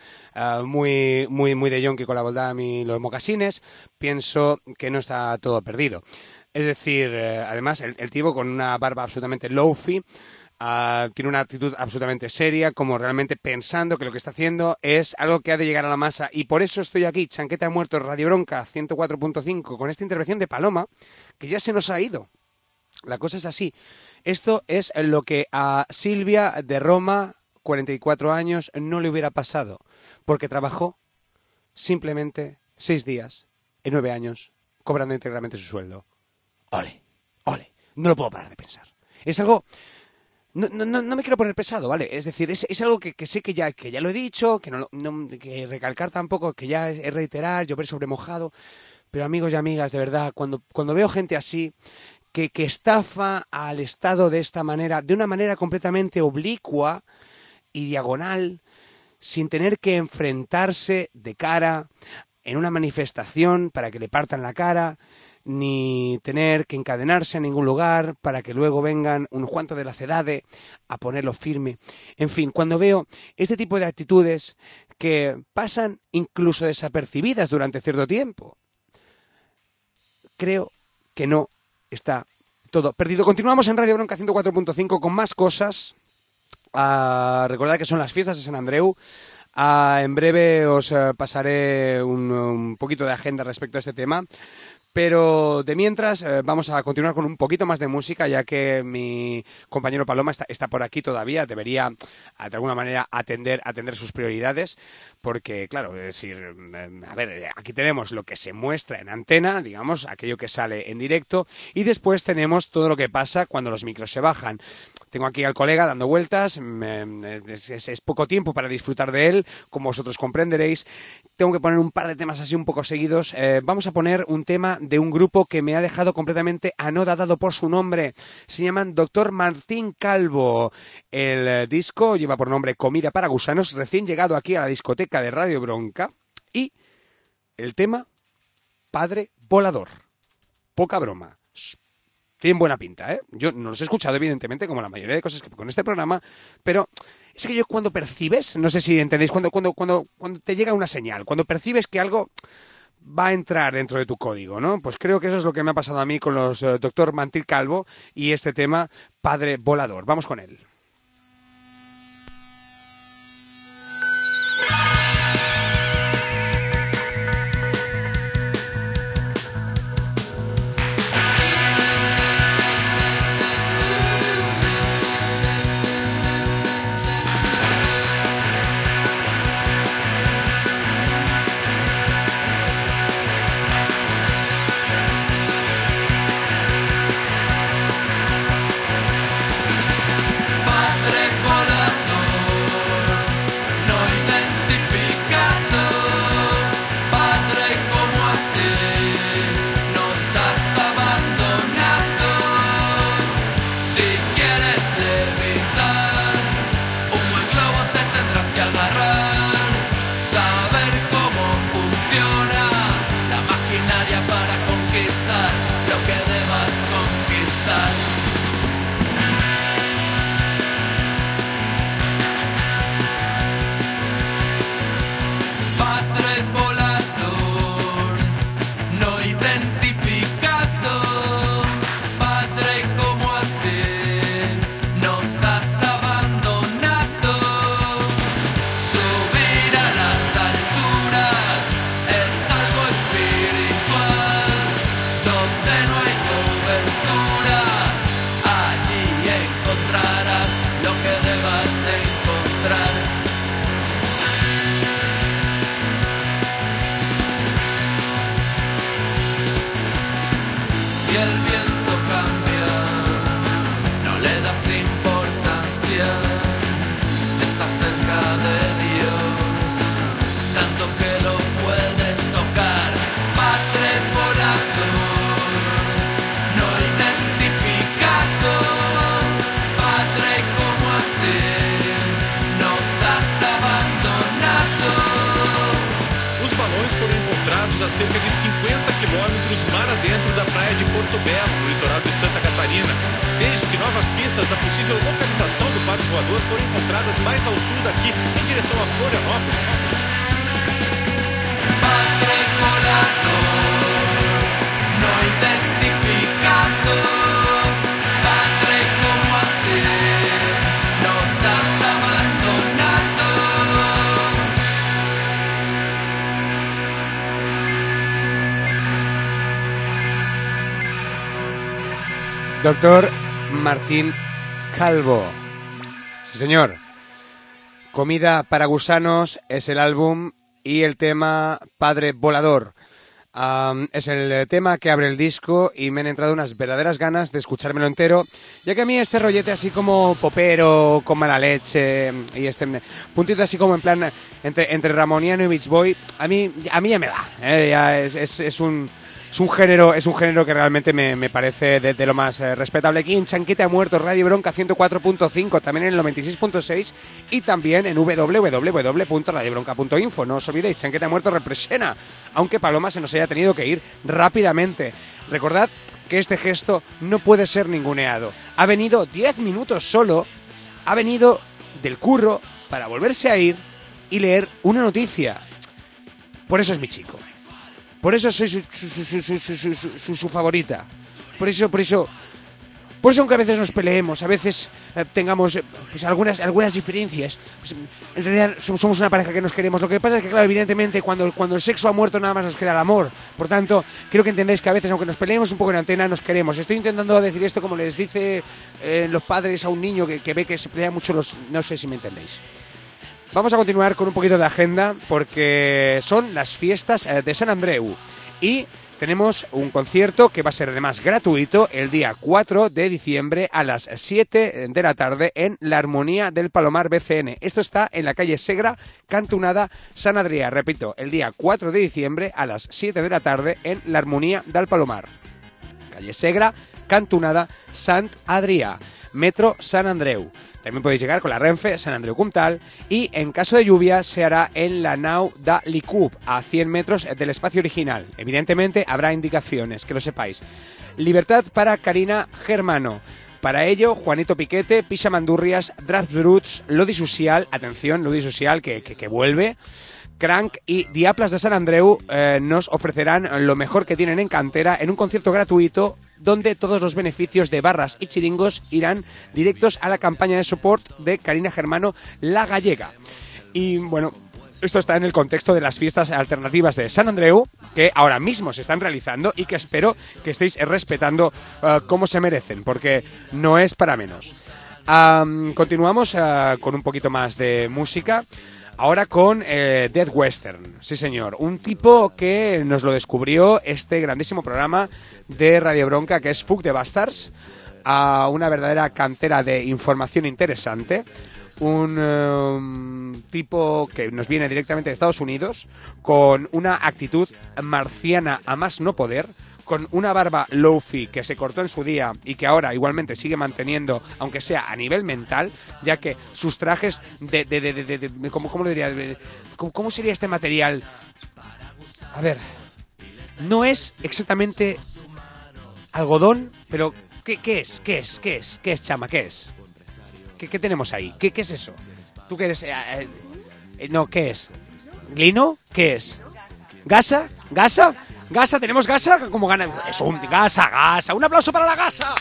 muy de yonki con la boldam y los mocasines, pienso que no está todo perdido. Es decir, además el tipo con una barba absolutamente low-fi, tiene una actitud absolutamente seria, como realmente pensando que lo que está haciendo es algo que ha de llegar a la masa. Y por eso estoy aquí, Chanqueta Muerto, Radio Bronca 104.5, con esta intervención de Paloma, que ya se nos ha ido. La cosa es así. Esto es lo que a Silvia de Roma, 44 años, no le hubiera pasado, porque trabajó simplemente 6 días en 9 años, cobrando íntegramente su sueldo. ¡Ole! ¡Ole! No lo puedo parar de pensar. Es algo... No me quiero poner pesado, ¿vale? Es decir, es algo que sé que ya lo he dicho, que recalcar tampoco, que ya es reiterar, llover sobre mojado. Pero amigos y amigas, de verdad, cuando veo gente así, que estafa al Estado de esta manera, de una manera completamente oblicua y diagonal, sin tener que enfrentarse de cara en una manifestación para que le partan la cara, ni tener que encadenarse a ningún lugar para que luego vengan un Juanto de la Cedade a ponerlo firme. En fin, cuando veo este tipo de actitudes que pasan incluso desapercibidas durante cierto tiempo, creo que no está todo perdido. Continuamos en Radio Bronca 104.5 con más cosas. Recordad que son las fiestas de San Andreu. En breve os pasaré un poquito de agenda respecto a este tema. Pero de mientras vamos a continuar con un poquito más de música, ya que mi compañero Paloma está por aquí todavía. Debería, de alguna manera, atender sus prioridades, porque, claro, es decir, a ver, aquí tenemos lo que se muestra en antena, digamos, aquello que sale en directo, y después tenemos todo lo que pasa cuando los micros se bajan. Tengo aquí al colega dando vueltas, es poco tiempo para disfrutar de él, como vosotros comprenderéis. Tengo que poner un par de temas así un poco seguidos. Vamos a poner un tema de un grupo que me ha dejado completamente anodadado por su nombre. Se llaman Dr. Martín Calvo. El disco lleva por nombre Comida para Gusanos, recién llegado aquí a la discoteca de Radio Bronca. Y el tema Padre Volador. Poca broma. Tienen buena pinta, ¿eh? Yo no los he escuchado, evidentemente, como la mayoría de cosas que con este programa, pero es que yo cuando percibes, no sé si entendéis, cuando te llega una señal, cuando percibes que algo va a entrar dentro de tu código, ¿no? Pues creo que eso es lo que me ha pasado a mí con los Dr. Martín Calvo y este tema Padre Volador. Vamos con él. A cerca de 50 quilômetros mar adentro da praia de Porto Belo, no litoral de Santa Catarina, desde que novas pistas da possível localização do Padre Voador foram encontradas mais ao sul daqui, em direção a Florianópolis. Padre volador, no identificado, Padre, ¿cómo hacer? Nos has abandonado. Doctor Martín Calvo. Sí, señor. Comida para gusanos es el álbum y el tema Padre Volador. Es el tema que abre el disco y me han entrado unas verdaderas ganas de escuchármelo entero, ya que a mí este rollete así como popero, con mala leche y este puntito así como en plan entre ramoniano y Beach Boy, a mí ya me va, ya es un género que realmente me parece de lo más respetable. Aquí en Chanquete ha Muerto, Radio Bronca 104.5, también en el 96.6 y también en www.radiobronca.info. No os olvidéis, Chanquete ha Muerto representa, aunque Paloma se nos haya tenido que ir rápidamente. Recordad que este gesto no puede ser ninguneado. Ha venido 10 minutos solo, ha venido del curro para volverse a ir y leer una noticia. Por eso es mi chico. Por eso soy su favorita. Por eso, aunque a veces nos peleemos, a veces tengamos pues algunas diferencias, pues, en realidad somos una pareja que nos queremos. Lo que pasa es que, claro, evidentemente, cuando el sexo ha muerto, nada más nos queda el amor. Por tanto, quiero que entendáis que a veces, aunque nos peleemos un poco en antena, nos queremos. Estoy intentando decir esto como les dice los padres a un niño que ve que se pelea mucho los... No sé si me entendéis. Vamos a continuar con un poquito de agenda porque son las fiestas de Sant Andreu y tenemos un concierto que va a ser además gratuito el día 4 de diciembre a las 7 de la tarde en la Armonía del Palomar BCN. Esto está en la calle Segra, cantonada Sant Adrià. Repito, el día 4 de diciembre a las 7 de la tarde en la Armonía del Palomar. Calle Segra, cantonada Sant Adrià. Metro Sant Andreu. También podéis llegar con la Renfe Sant Andreu Comtal y en caso de lluvia se hará en la nau de l'Icub, a 100 metros del espacio original. Evidentemente habrá indicaciones, que lo sepáis. Libertad para Karina Germano. Para ello, Juanito Piquete, Pixa Mandurrias, Draft Bruts, Lodi Social, atención, Lodi Social que vuelve, Crank y Diaplas de Sant Andreu nos ofrecerán lo mejor que tienen en cantera en un concierto gratuito donde todos los beneficios de barras y chiringos irán directos a la campaña de support de Karina Germano, La Gallega. Y bueno, esto está en el contexto de las fiestas alternativas de Sant Andreu, que ahora mismo se están realizando y que espero que estéis respetando como se merecen, porque no es para menos. Continuamos con un poquito más de música. Ahora con Dead Western, sí señor, un tipo que nos lo descubrió este grandísimo programa de Radio Bronca que es Fuck the Bastards, una verdadera cantera de información interesante, un tipo que nos viene directamente de Estados Unidos con una actitud marciana a más no poder, con una barba low-fi que se cortó en su día y que ahora igualmente sigue manteniendo, aunque sea a nivel mental, ya que sus trajes ¿cómo lo diría? ¿Cómo sería este material? A ver, no es exactamente algodón, pero ¿qué es? ¿Qué es, chama? ¿Qué es? ¿Qué tenemos ahí? ¿Qué es eso? ¿Tú qué eres? No, ¿qué es? ¿Glino? ¿Qué es? ¿Gasa? ¿Gasa? ¿Gasa? ¿Tenemos gasa? ¿Cómo gana? Es un gasa. ¡Un aplauso para la gasa!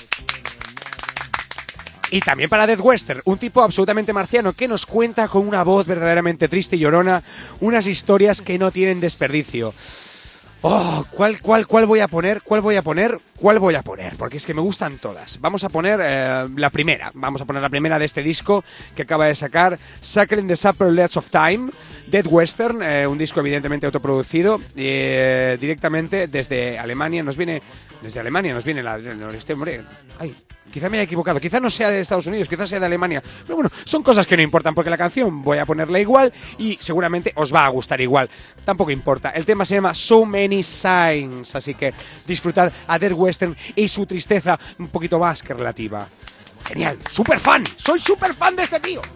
Y también para Dead Western, un tipo absolutamente marciano que nos cuenta con una voz verdaderamente triste y llorona unas historias que no tienen desperdicio. Oh, ¿cuál voy a poner? ¿Cuál voy a poner? Porque es que me gustan todas. Vamos a poner la primera. Vamos a poner la primera de este disco que acaba de sacar, Suckling the Supper Leads of Time, Dead Western, un disco evidentemente autoproducido, directamente desde Alemania. Nos viene hombre. Ay, quizá me haya equivocado. Quizá no sea de Estados Unidos, quizá sea de Alemania. Pero bueno, son cosas que no importan porque la canción voy a ponerla igual y seguramente os va a gustar igual. Tampoco importa. El tema se llama So Many Signs, así que disfrutad a Dead Western y su tristeza un poquito más que relativa. Genial, súper fan, soy súper fan de este tío.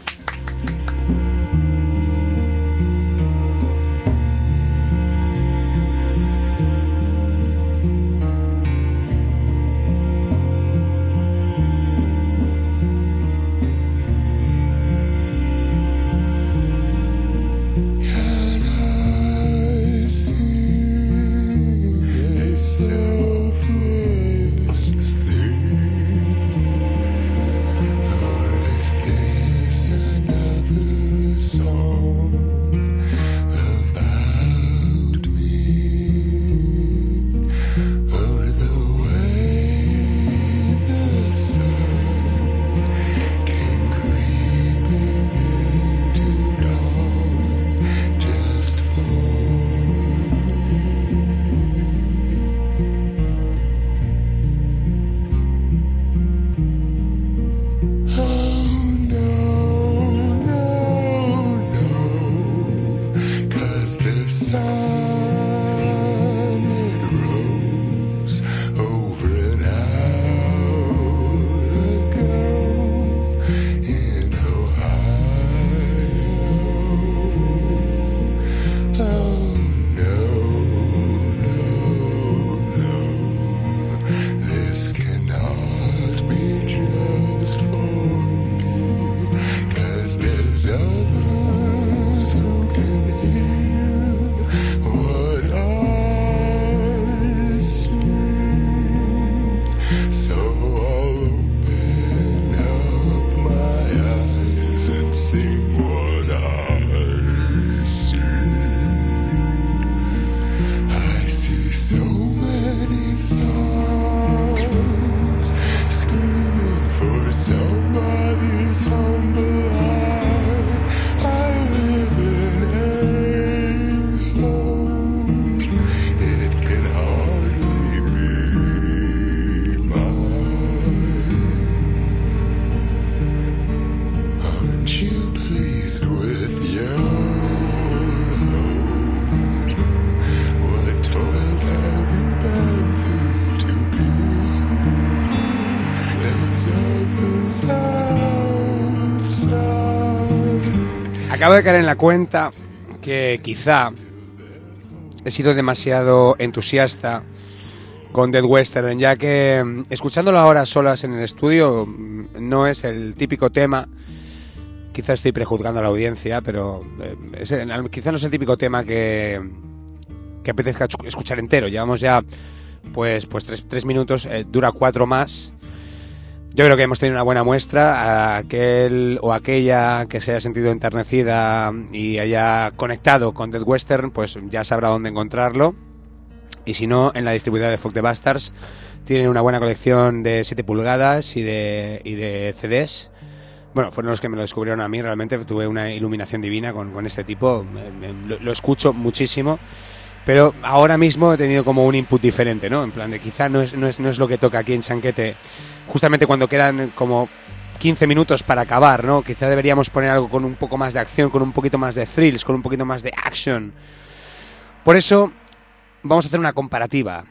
Acabo de caer en la cuenta que quizá he sido demasiado entusiasta con Dead Western, ya que escuchándolo ahora solas en el estudio no es el típico tema. Quizá estoy prejuzgando a la audiencia, pero quizá no es el típico tema que apetezca escuchar entero. Llevamos ya pues 3 minutos, dura 4 más. Yo creo que hemos tenido una buena muestra. Aquel o aquella que se haya sentido enternecida y haya conectado con Dead Western, pues ya sabrá dónde encontrarlo. Y si no, en la distribuidora de Fuck the Bastards tienen una buena colección de 7 pulgadas y de CDs. Bueno, fueron los que me lo descubrieron a mí. Realmente tuve una iluminación divina con este tipo. Lo escucho muchísimo. Pero ahora mismo he tenido como un input diferente, ¿no? En plan de quizá no es lo que toca aquí en Chanquete. Justamente cuando quedan como 15 minutos para acabar, ¿no? Quizá deberíamos poner algo con un poco más de acción, con un poquito más de thrills, con un poquito más de action. Por eso vamos a hacer una comparativa.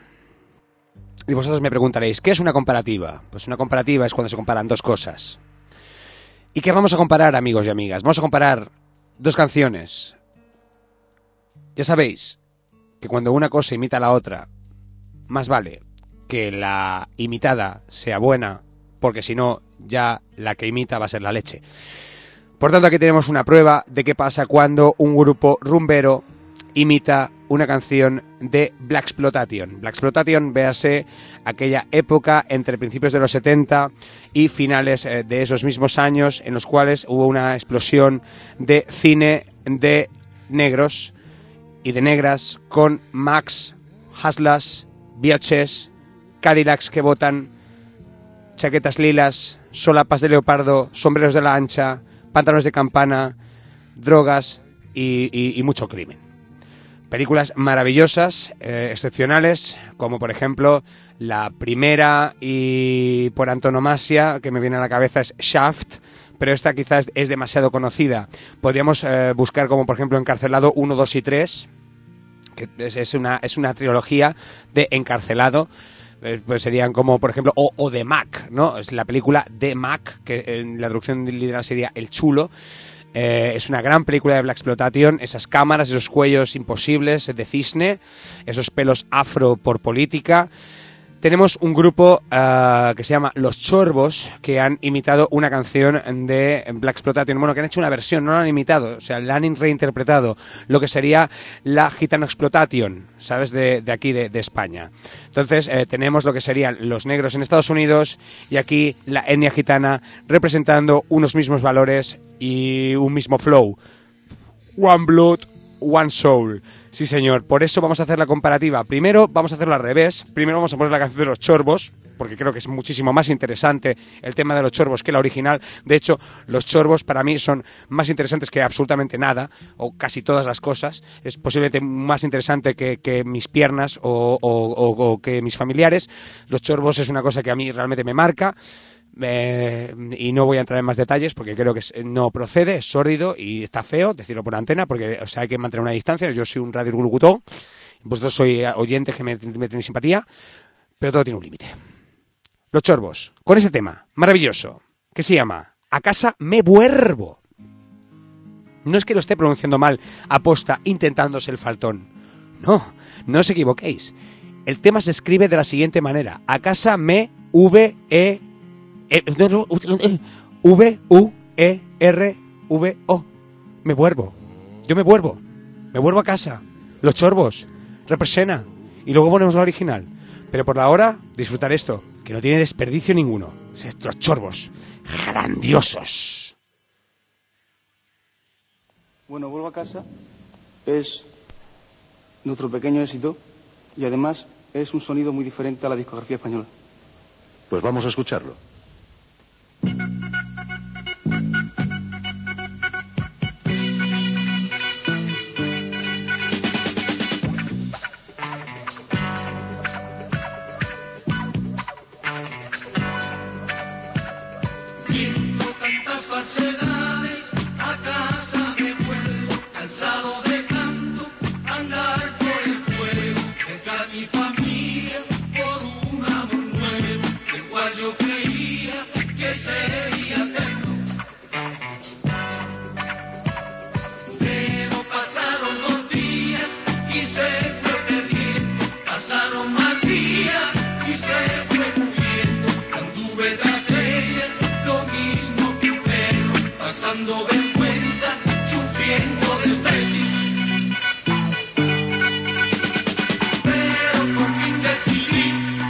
Y vosotros me preguntaréis, ¿qué es una comparativa? Pues una comparativa es cuando se comparan dos cosas. ¿Y qué vamos a comparar, amigos y amigas? Vamos a comparar dos canciones. Ya sabéis que cuando una cosa imita a la otra, más vale que la imitada sea buena, porque si no, ya la que imita va a ser la leche. Por tanto, aquí tenemos una prueba de qué pasa cuando un grupo rumbero imita una canción de Blaxploitation. Blaxploitation, véase aquella época entre principios de los 70 y finales de esos mismos años, en los cuales hubo una explosión de cine de negros y de negras, con Macs, Haslas, VHs, Cadillacs que botan, chaquetas lilas, solapas de leopardo, sombreros de la ancha, pantalones de campana, drogas y mucho crimen. Películas maravillosas, excepcionales, como por ejemplo la primera y por antonomasia que me viene a la cabeza es Shaft, pero esta quizás es demasiado conocida. Podríamos buscar como por ejemplo Encarcelado 1, 2 y 3, que es una trilogía de Encarcelado. Pues serían como por ejemplo o The Mac, ¿no? Es la película The Mac, que en la traducción literal sería El Chulo. Es una gran película de Blaxploitation. Esas cámaras, esos cuellos imposibles de cisne, esos pelos afro por política. Tenemos un grupo que se llama Los Chorbos, que han imitado una canción de Blaxploitation. Bueno, que han hecho una versión, no la han imitado, o sea, la han reinterpretado, lo que sería la Gitanoexploitation, ¿sabes? De aquí, de España. Entonces, tenemos lo que serían los negros en Estados Unidos y aquí la etnia gitana representando unos mismos valores y un mismo flow. One Blood, One Soul. Sí, señor. Por eso vamos a hacer la comparativa. Primero vamos a hacerlo al revés. Primero vamos a poner la canción de Los Chorbos, porque creo que es muchísimo más interesante el tema de Los Chorbos que la original. De hecho, Los Chorbos para mí son más interesantes que absolutamente nada, o casi todas las cosas. Es posiblemente más interesante que mis piernas o que mis familiares. Los Chorbos es una cosa que a mí realmente me marca. Y no voy a entrar en más detalles porque creo que no procede, es sórdido y está feo decirlo por antena, porque o sea, hay que mantener una distancia. Yo soy un radio glugutón, vosotros sois oyentes que me tenéis simpatía, pero todo tiene un límite. Los Chorbos, con ese tema maravilloso que se llama A casa me vuelvo. No es que lo esté pronunciando mal aposta intentándose el faltón, no os equivoquéis. El tema se escribe de la siguiente manera: A casa me V-U-E-R-V-O. Me vuelvo. Yo me vuelvo. Me vuelvo a casa. Los Chorbos. Represena. Y luego ponemos la original. Pero por ahora, disfrutar esto, que no tiene desperdicio ninguno. Los Chorbos. Grandiosos. Bueno, vuelvo a casa. Es nuestro pequeño éxito. Y además es un sonido muy diferente a la discografía española. Pues vamos a escucharlo. Viendo tantas falsedades, a casa me vuelvo, cansado de tanto andar por el fuego, dejar mi familia por un amor nuevo, el cual yo creí. pasando vergüenza, sufriendo desprecio. Pero por fin decidí,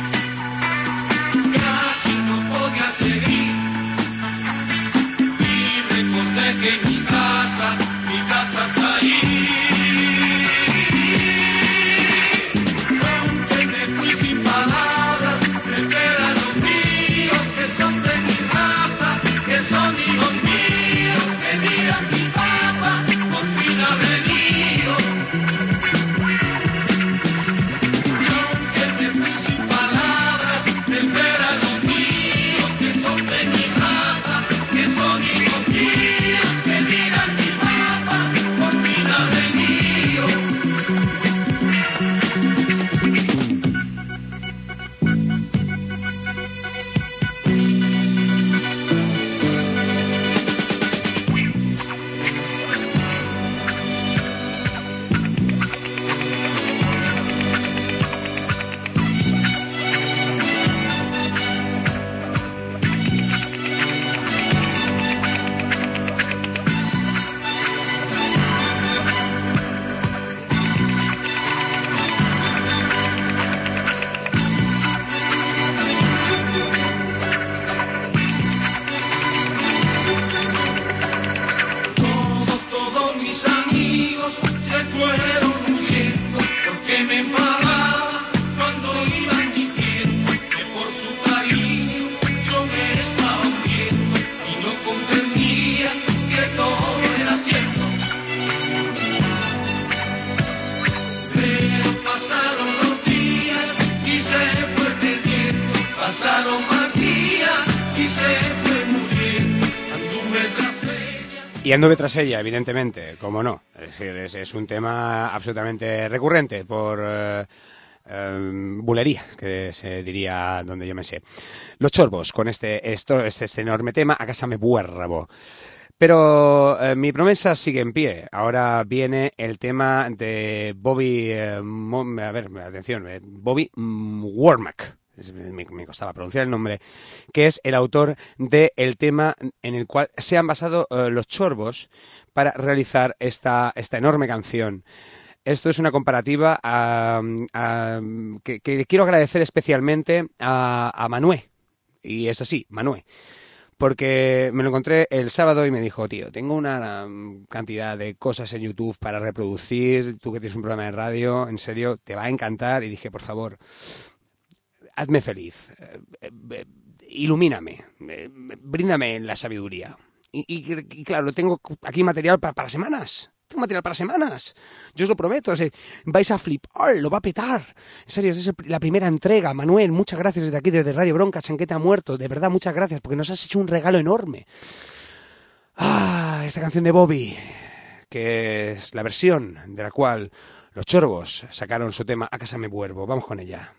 casi no podía seguir. Y recordé que mi casa está ahí. Aunque me fui sin palabras, me esperan los míos que son de mi raza, que son hijos míos, que dirán mi papá, por fin ha venido. Y aunque me fui sin palabras, me esperan los míos que son de mi raza, que son hijos míos, que dirán mi papá, por fin ha venido. Todos mis amigos se fueron huyendo porque me enfadaba cuando iban diciendo que por su cariño yo me estaba hundiendo y no comprendía que todo era cierto. Pero pasaron los días y se fue perdiendo, pasaron más días y se fue muriendo, anduve tras ella. Y anduve tras ella, evidentemente, cómo no. Es decir, es un tema absolutamente recurrente por bulería, que se diría donde yo me sé. Los Chorbos, con este enorme tema, A casa me vuelvo. Pero mi promesa sigue en pie. Ahora viene el tema de Bobby, Bobby Womack. Me costaba pronunciar el nombre, que es el autor del tema en el cual se han basado los Chorbos para realizar esta enorme canción. Esto es una comparativa que quiero agradecer especialmente a Manué, y es así, Manué, porque me lo encontré el sábado y me dijo: tío, tengo una cantidad de cosas en YouTube para reproducir, tú que tienes un programa de radio, en serio, te va a encantar. Y dije, por favor, hazme feliz, ilumíname, bríndame la sabiduría. Y claro, tengo aquí material para semanas. Tengo material para semanas. Yo os lo prometo. Vais a flipar, lo va a petar. En serio, es la primera entrega. Manuel, muchas gracias desde aquí, desde Radio Bronca, Chanquete ha muerto. De verdad, muchas gracias, porque nos has hecho un regalo enorme. Esta canción de Bobby, que es la versión de la cual los Chorbos sacaron su tema A casa me vuelvo. Vamos con ella.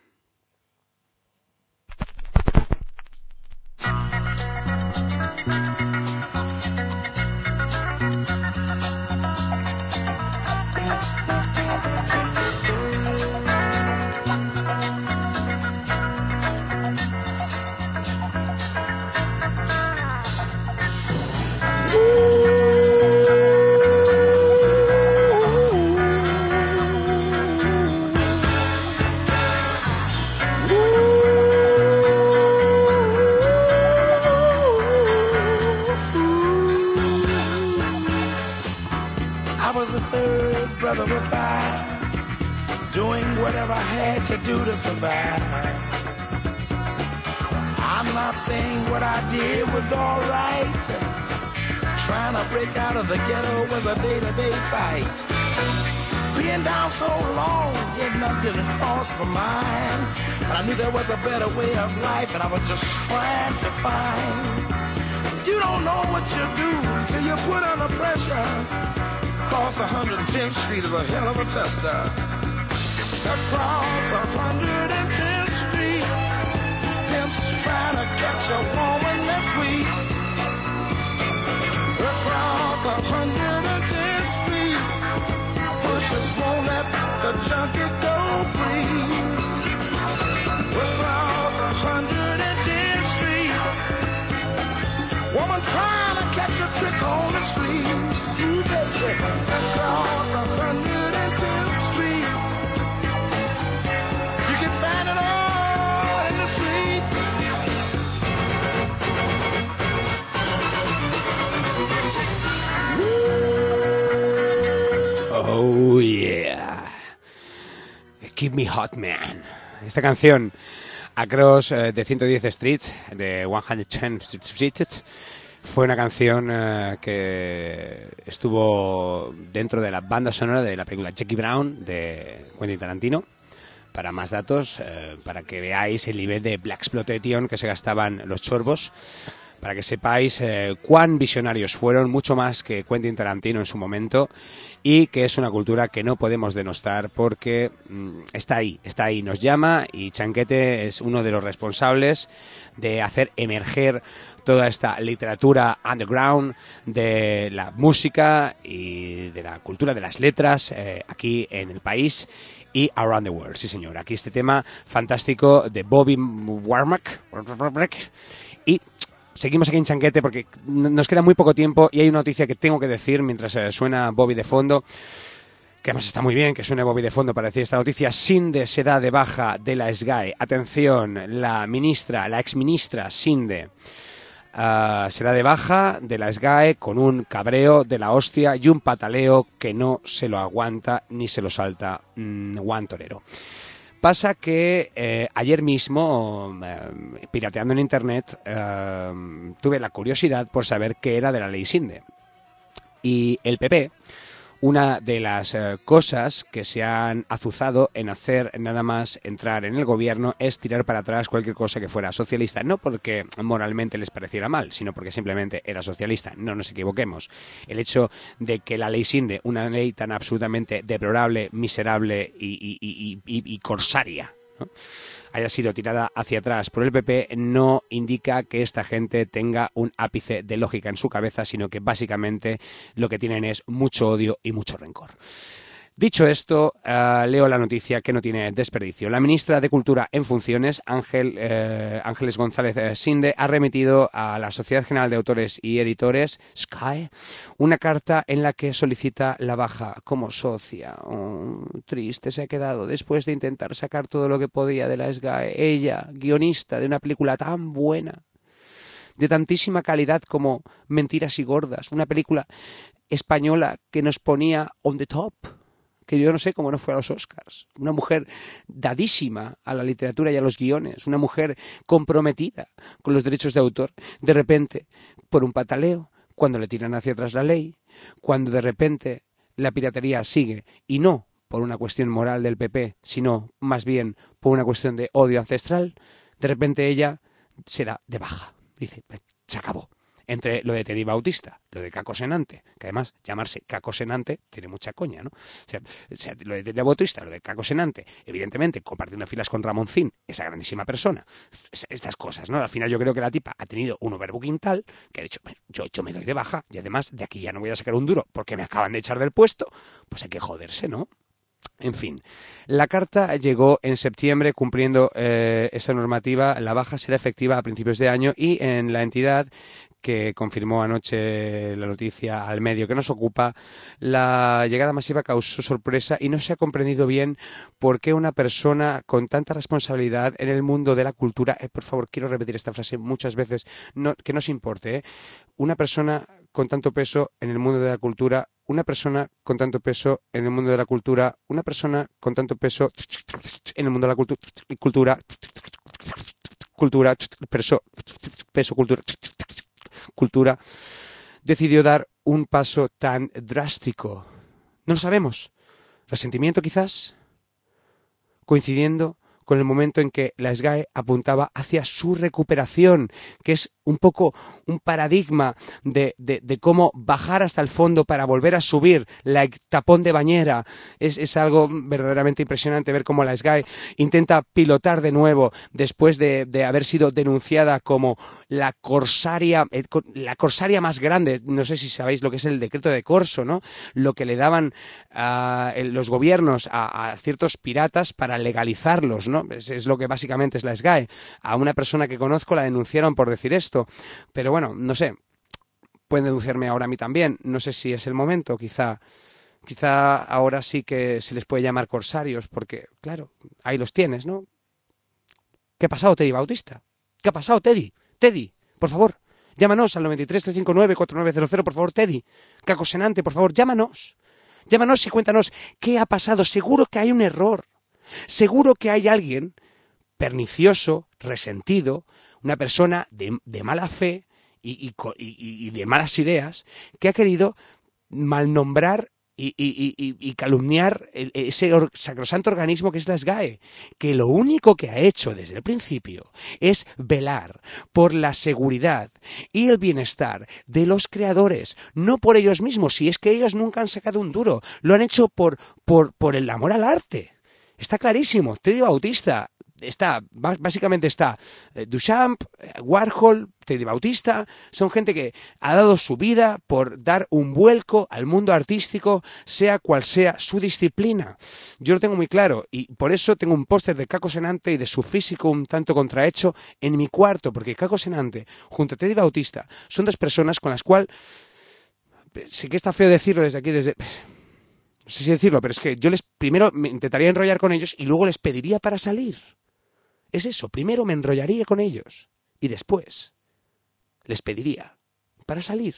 Brother of five, doing whatever I had to do to survive. I'm not saying what I did was alright. Trying to break out of the ghetto was a day-to-day fight. Being down so long, yet nothing didn't cross my mind. But I knew there was a better way of life, and I was just trying to find. You don't know what you do till you put under pressure. Across 110th Street is a hell of a tester. Across 110th Street, pimps trying to catch a woman that's weak. Across 110th Street, pushers won't let the junkie go free. Across 110th Street, woman trying to catch a trick on the street. Ooh, baby, across 110th Street. You can find it all in the street. Oh yeah. Keep me hot, man. Esta canción, Across de 110 Street, de 110 Street, fue una canción que estuvo dentro de la banda sonora de la película Jackie Brown de Quentin Tarantino. Para más datos, para que veáis el nivel de blaxploitation que se gastaban los chorbos, para que sepáis cuán visionarios fueron, mucho más que Quentin Tarantino en su momento, y que es una cultura que no podemos denostar porque está ahí, nos llama, y Chanquete es uno de los responsables de hacer emerger toda esta literatura underground de la música y de la cultura de las letras aquí en el país y around the world. Sí, señor, aquí este tema fantástico de Bobby Womack. Y seguimos aquí en Chanquete porque nos queda muy poco tiempo y hay una noticia que tengo que decir mientras suena Bobby de fondo, que además está muy bien que suene Bobby de fondo para decir esta noticia. Sinde se da de baja de la SGAE. Atención, la exministra Sinde será de baja de la SGAE con un cabreo de la hostia y un pataleo que no se lo aguanta ni se lo salta Juan Torero. Pasa que ayer mismo, pirateando en internet, tuve la curiosidad por saber qué era de la ley Sinde. Y el PP, una de las cosas que se han azuzado en hacer nada más entrar en el gobierno es tirar para atrás cualquier cosa que fuera socialista. No porque moralmente les pareciera mal, sino porque simplemente era socialista. No nos equivoquemos. El hecho de que la ley Sinde, una ley tan absolutamente deplorable, miserable y corsaria, ¿no?, haya sido tirada hacia atrás por el PP, no indica que esta gente tenga un ápice de lógica en su cabeza, sino que básicamente lo que tienen es mucho odio y mucho rencor. Dicho esto, leo la noticia que no tiene desperdicio. La ministra de Cultura en funciones, Ángeles González Sinde, ha remitido a la Sociedad General de Autores y Editores, SGAE, una carta en la que solicita la baja como socia. Oh, triste se ha quedado después de intentar sacar todo lo que podía de la SGAE. Ella, guionista de una película tan buena, de tantísima calidad como Mentiras y Gordas, una película española que nos ponía on the top, que yo no sé cómo no fue a los Oscars. Una mujer dadísima a la literatura y a los guiones, una mujer comprometida con los derechos de autor. De repente, por un pataleo, cuando le tiran hacia atrás la ley, cuando de repente la piratería sigue, y no por una cuestión moral del PP, sino más bien por una cuestión de odio ancestral, de repente ella se da de baja. Dice, se acabó. Entre lo de Teddy Bautista, lo de Caco Senante, que además llamarse Caco Senante tiene mucha coña, ¿no? O sea, lo de Teddy Bautista, lo de Caco Senante, evidentemente compartiendo filas con Ramoncín, esa grandísima persona, estas cosas, ¿no? Al final yo creo que la tipa ha tenido un overbooking tal que ha dicho, yo me doy de baja y además de aquí ya no voy a sacar un duro porque me acaban de echar del puesto, pues hay que joderse, ¿no? En fin, la carta llegó en septiembre cumpliendo esa normativa. La baja será efectiva a principios de año y en la entidad que confirmó anoche la noticia al medio que nos ocupa, la llegada masiva causó sorpresa y no se ha comprendido bien por qué una persona con tanta responsabilidad en el mundo de la cultura, por favor, quiero repetir esta frase muchas veces, que no se importe, una persona con tanto peso en el mundo de la cultura, una persona con tanto peso en el mundo de la cultura, una persona con tanto peso en el mundo de la cultura, decidió dar un paso tan drástico. No lo sabemos. Resentimiento quizás, coincidiendo con el momento en que la SGAE apuntaba hacia su recuperación, que es un poco un paradigma de cómo bajar hasta el fondo para volver a subir, la tapón de bañera. Es algo verdaderamente impresionante ver cómo la SGAE intenta pilotar de nuevo después de haber sido denunciada como la corsaria más grande. No sé si sabéis lo que es el decreto de corso, ¿no? Lo que le daban los gobiernos a ciertos piratas para legalizarlos, ¿no? Es lo que básicamente es la SGAE. A una persona que conozco la denunciaron por decir esto. Pero bueno, no sé, pueden denunciarme ahora a mí también. No sé si es el momento, quizá ahora sí que se les puede llamar corsarios, porque, claro, ahí los tienes, ¿no? ¿Qué ha pasado, Teddy Bautista? ¿Qué ha pasado, Teddy? Teddy, por favor, llámanos al 93-359-4900, por favor, Teddy. Caco Senante, por favor, llámanos. Llámanos y cuéntanos qué ha pasado. Seguro que hay un error. Seguro que hay alguien pernicioso, resentido, una persona de mala fe y de malas ideas que ha querido malnombrar y calumniar ese sacrosanto organismo que es la SGAE, que lo único que ha hecho desde el principio es velar por la seguridad y el bienestar de los creadores, no por ellos mismos, si es que ellos nunca han sacado un duro, lo han hecho por el amor al arte. Está clarísimo. Teddy Bautista básicamente está Duchamp, Warhol, Teddy Bautista, son gente que ha dado su vida por dar un vuelco al mundo artístico, sea cual sea su disciplina. Yo lo tengo muy claro y por eso tengo un póster de Caco Senante y de su físico un tanto contrahecho en mi cuarto, porque Caco Senante junto a Teddy Bautista son dos personas con las cuales, sí que está feo decirlo desde aquí, no sé si decirlo, pero es que yo primero me intentaría enrollar con ellos y luego les pediría para salir. Es eso, primero me enrollaría con ellos y después les pediría para salir.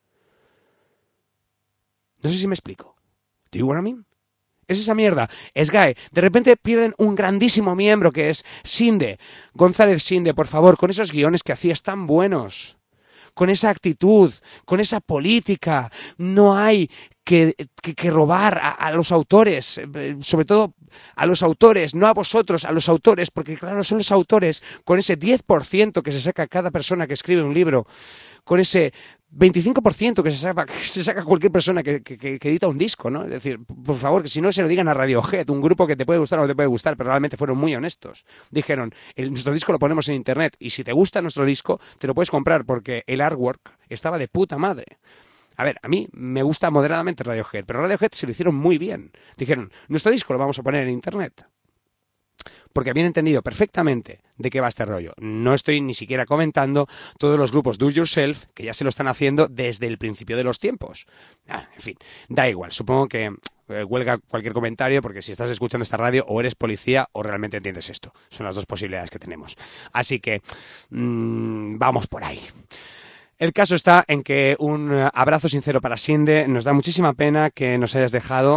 No sé si me explico. ¿Do you know what I mean? Es esa mierda. SGAE. De repente pierden un grandísimo miembro que es Sinde. González Sinde, por favor, con esos guiones que hacías tan buenos. Con esa actitud, con esa política. No hay que robar a los autores, sobre todo a los autores, no a vosotros, a los autores, porque claro, son los autores, con ese 10% que se saca cada persona que escribe un libro, con ese 25% que se saca cualquier persona que edita un disco, ¿no? Es decir, por favor, que si no se lo digan a Radiohead, un grupo que te puede gustar o no te puede gustar, pero realmente fueron muy honestos. Dijeron, nuestro disco lo ponemos en internet y si te gusta nuestro disco, te lo puedes comprar porque el artwork estaba de puta madre. A ver, a mí me gusta moderadamente Radiohead, pero Radiohead se lo hicieron muy bien. Dijeron, nuestro disco lo vamos a poner en internet. Porque habían entendido perfectamente de qué va este rollo. No estoy ni siquiera comentando todos los grupos do it yourself que ya se lo están haciendo desde el principio de los tiempos. En fin, da igual. Supongo que huelga cualquier comentario porque si estás escuchando esta radio o eres policía o realmente entiendes esto. Son las dos posibilidades que tenemos. Así que vamos por ahí. El caso está en que un abrazo sincero para Sinde. Nos da muchísima pena que nos hayas dejado.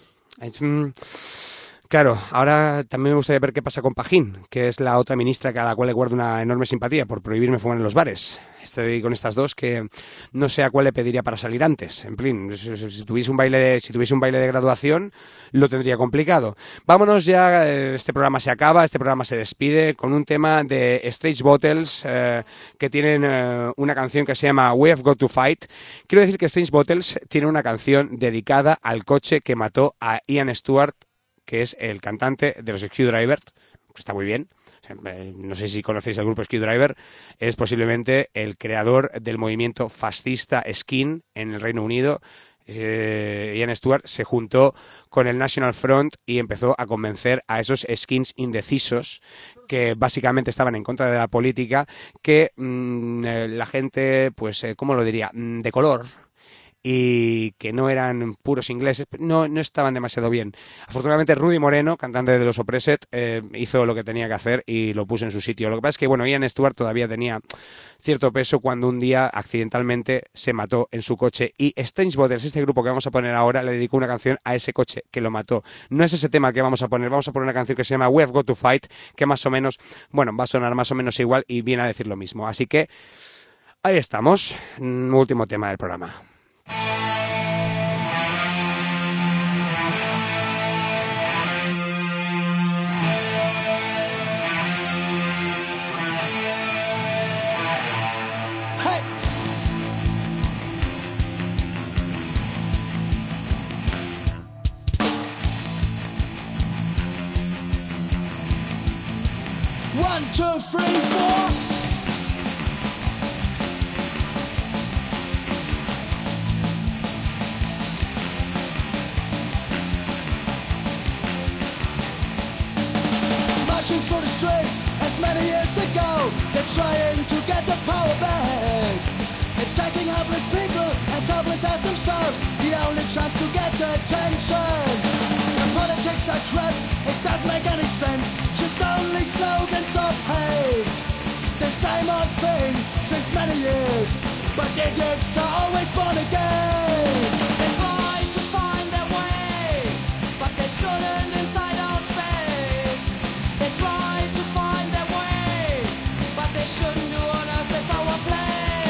Claro, ahora también me gustaría ver qué pasa con Pajín, que es la otra ministra a la cual le guardo una enorme simpatía por prohibirme fumar en los bares. Estoy con estas dos que no sé a cuál le pediría para salir antes. En fin, si tuviese un baile de graduación, lo tendría complicado. Vámonos ya, este programa se acaba, este programa se despide con un tema de Strange Bottles, que tienen una canción que se llama We Have Got to Fight. Quiero decir que Strange Bottles tiene una canción dedicada al coche que mató a Ian Stewart, que es el cantante de los Screwdriver, que está muy bien. No sé si conocéis el grupo Screwdriver. Es posiblemente el creador del movimiento fascista Skin en el Reino Unido. Ian Stewart se juntó con el National Front y empezó a convencer a esos skins indecisos que básicamente estaban en contra de la política, que la gente, pues, ¿cómo lo diría?, de color, y que no eran puros ingleses, no estaban demasiado bien. Afortunadamente Rudy Moreno, cantante de los Oppressed, hizo lo que tenía que hacer y lo puso en su sitio. Lo que pasa es que, bueno, Ian Stewart todavía tenía cierto peso cuando un día accidentalmente se mató en su coche, y Strange Bottles, este grupo que vamos a poner ahora, le dedicó una canción a ese coche que lo mató. No es ese tema que vamos a poner una canción que se llama We Have Got to Fight, que más o menos, bueno, va a sonar más o menos igual y viene a decir lo mismo. Así que ahí estamos, último tema del programa. One, two, three, four. Marching through the streets as many years ago, they're trying to get the power back. taking helpless people as helpless as themselves, the only chance to get attention. The politics are crap, it doesn't make any sense, just only slogans of hate. The same old thing since many years, but idiots are always born again. They try to find their way, but they shouldn't inside our space. They try to find their way, but they shouldn't do on us, it's our place.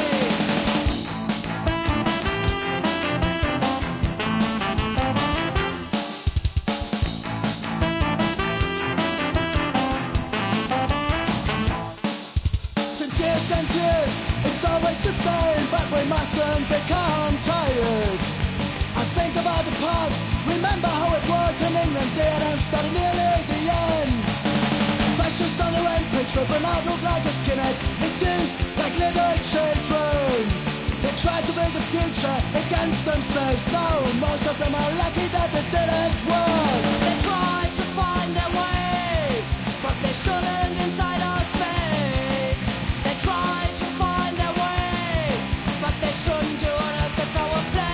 Since years and years, it's always the same, but we mustn't become tired. I think about the past, remember how it was in England, there and started nearly the end. Fascists on the rampage, ripping out look like a skinhead, misused like little children. They tried to build a future against themselves, no, most of them are lucky that it didn't work. They tried to find their way, but they shouldn't inside our space. They tried to find their way, but they shouldn't do on us, it's our place.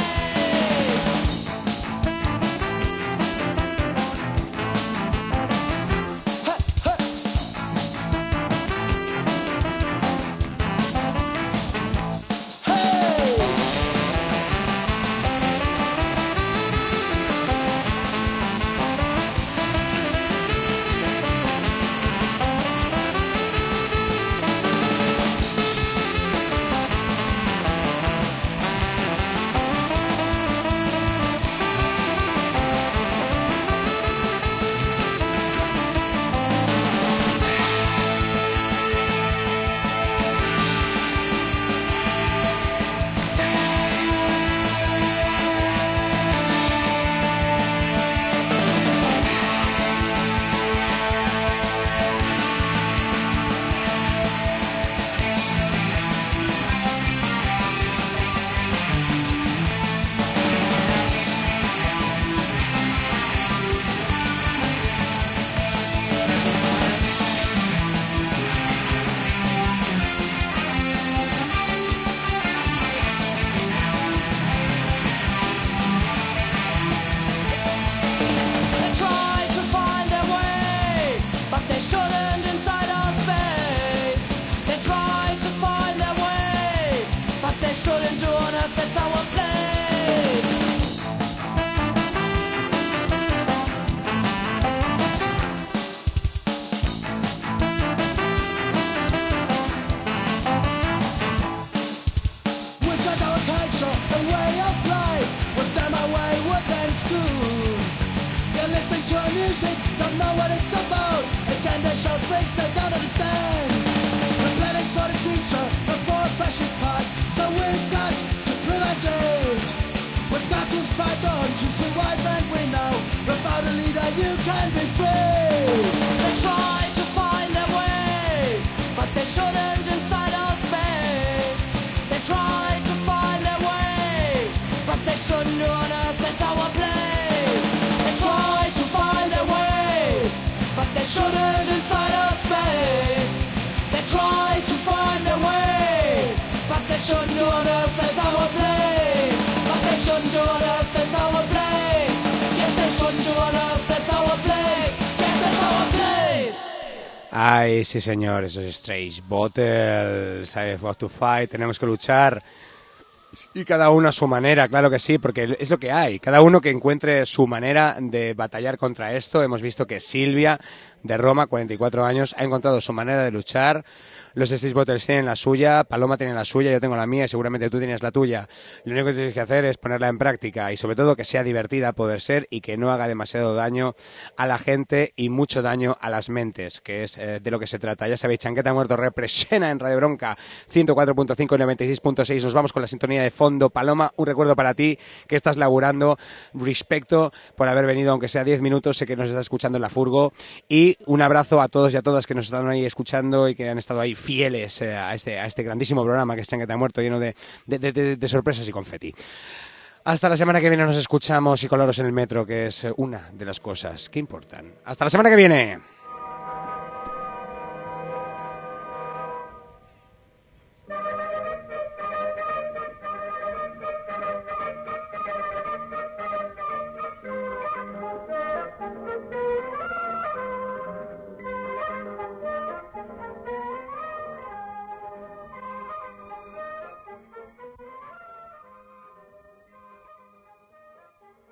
Shouldn't do on us, that's our place. We've got our culture, a way of life, with them our wayward and soon. They're listening to our music, don't know what it's about. Again they shout things they don't understand. We're planning for the future, before fascist past. So we've got to prevent it. We've got to fight on to survive, and we know without a leader you can be free. They try to find their way, but they shouldn't inside our space. They try to find their way, but they shouldn't do on us, that's our place. They try to find their way, but they shouldn't inside our space. They try to find their way, but they shouldn't do on us, that's our place. But they shouldn't do on us, that's our place. Yes, they shouldn't do on us, that's our place. Yes, that's our place. Ay, sí señor, esos Strange Bottles, I have to fight, tenemos que luchar. Y cada uno a su manera, claro que sí, porque es lo que hay. Cada uno que encuentre su manera de batallar contra esto. Hemos visto que Silvia, de Roma, 44 años, ha encontrado su manera de luchar. Los Strange Bottles tienen la suya, Paloma tiene la suya, yo tengo la mía y seguramente tú tienes la tuya. Lo único que tienes que hacer es ponerla en práctica y sobre todo que sea divertida a poder ser y que no haga demasiado daño a la gente y mucho daño a las mentes, que es de lo que se trata. Ya sabéis, Chanqueta Muerto representa en Radio Bronca 104.5 y 96.6. Nos vamos con la sintonía de fondo. Paloma, un recuerdo para ti que estás laburando. Respecto por haber venido, aunque sea 10 minutos, sé que nos estás escuchando en la furgo. Y un abrazo a todos y a todas que nos están ahí escuchando y que han estado ahí fieles a este grandísimo programa que es Chanqueta Muerto, lleno de sorpresas y confeti. Hasta la semana que viene nos escuchamos y colaros en el metro, que es una de las cosas que importan. Hasta la semana que viene.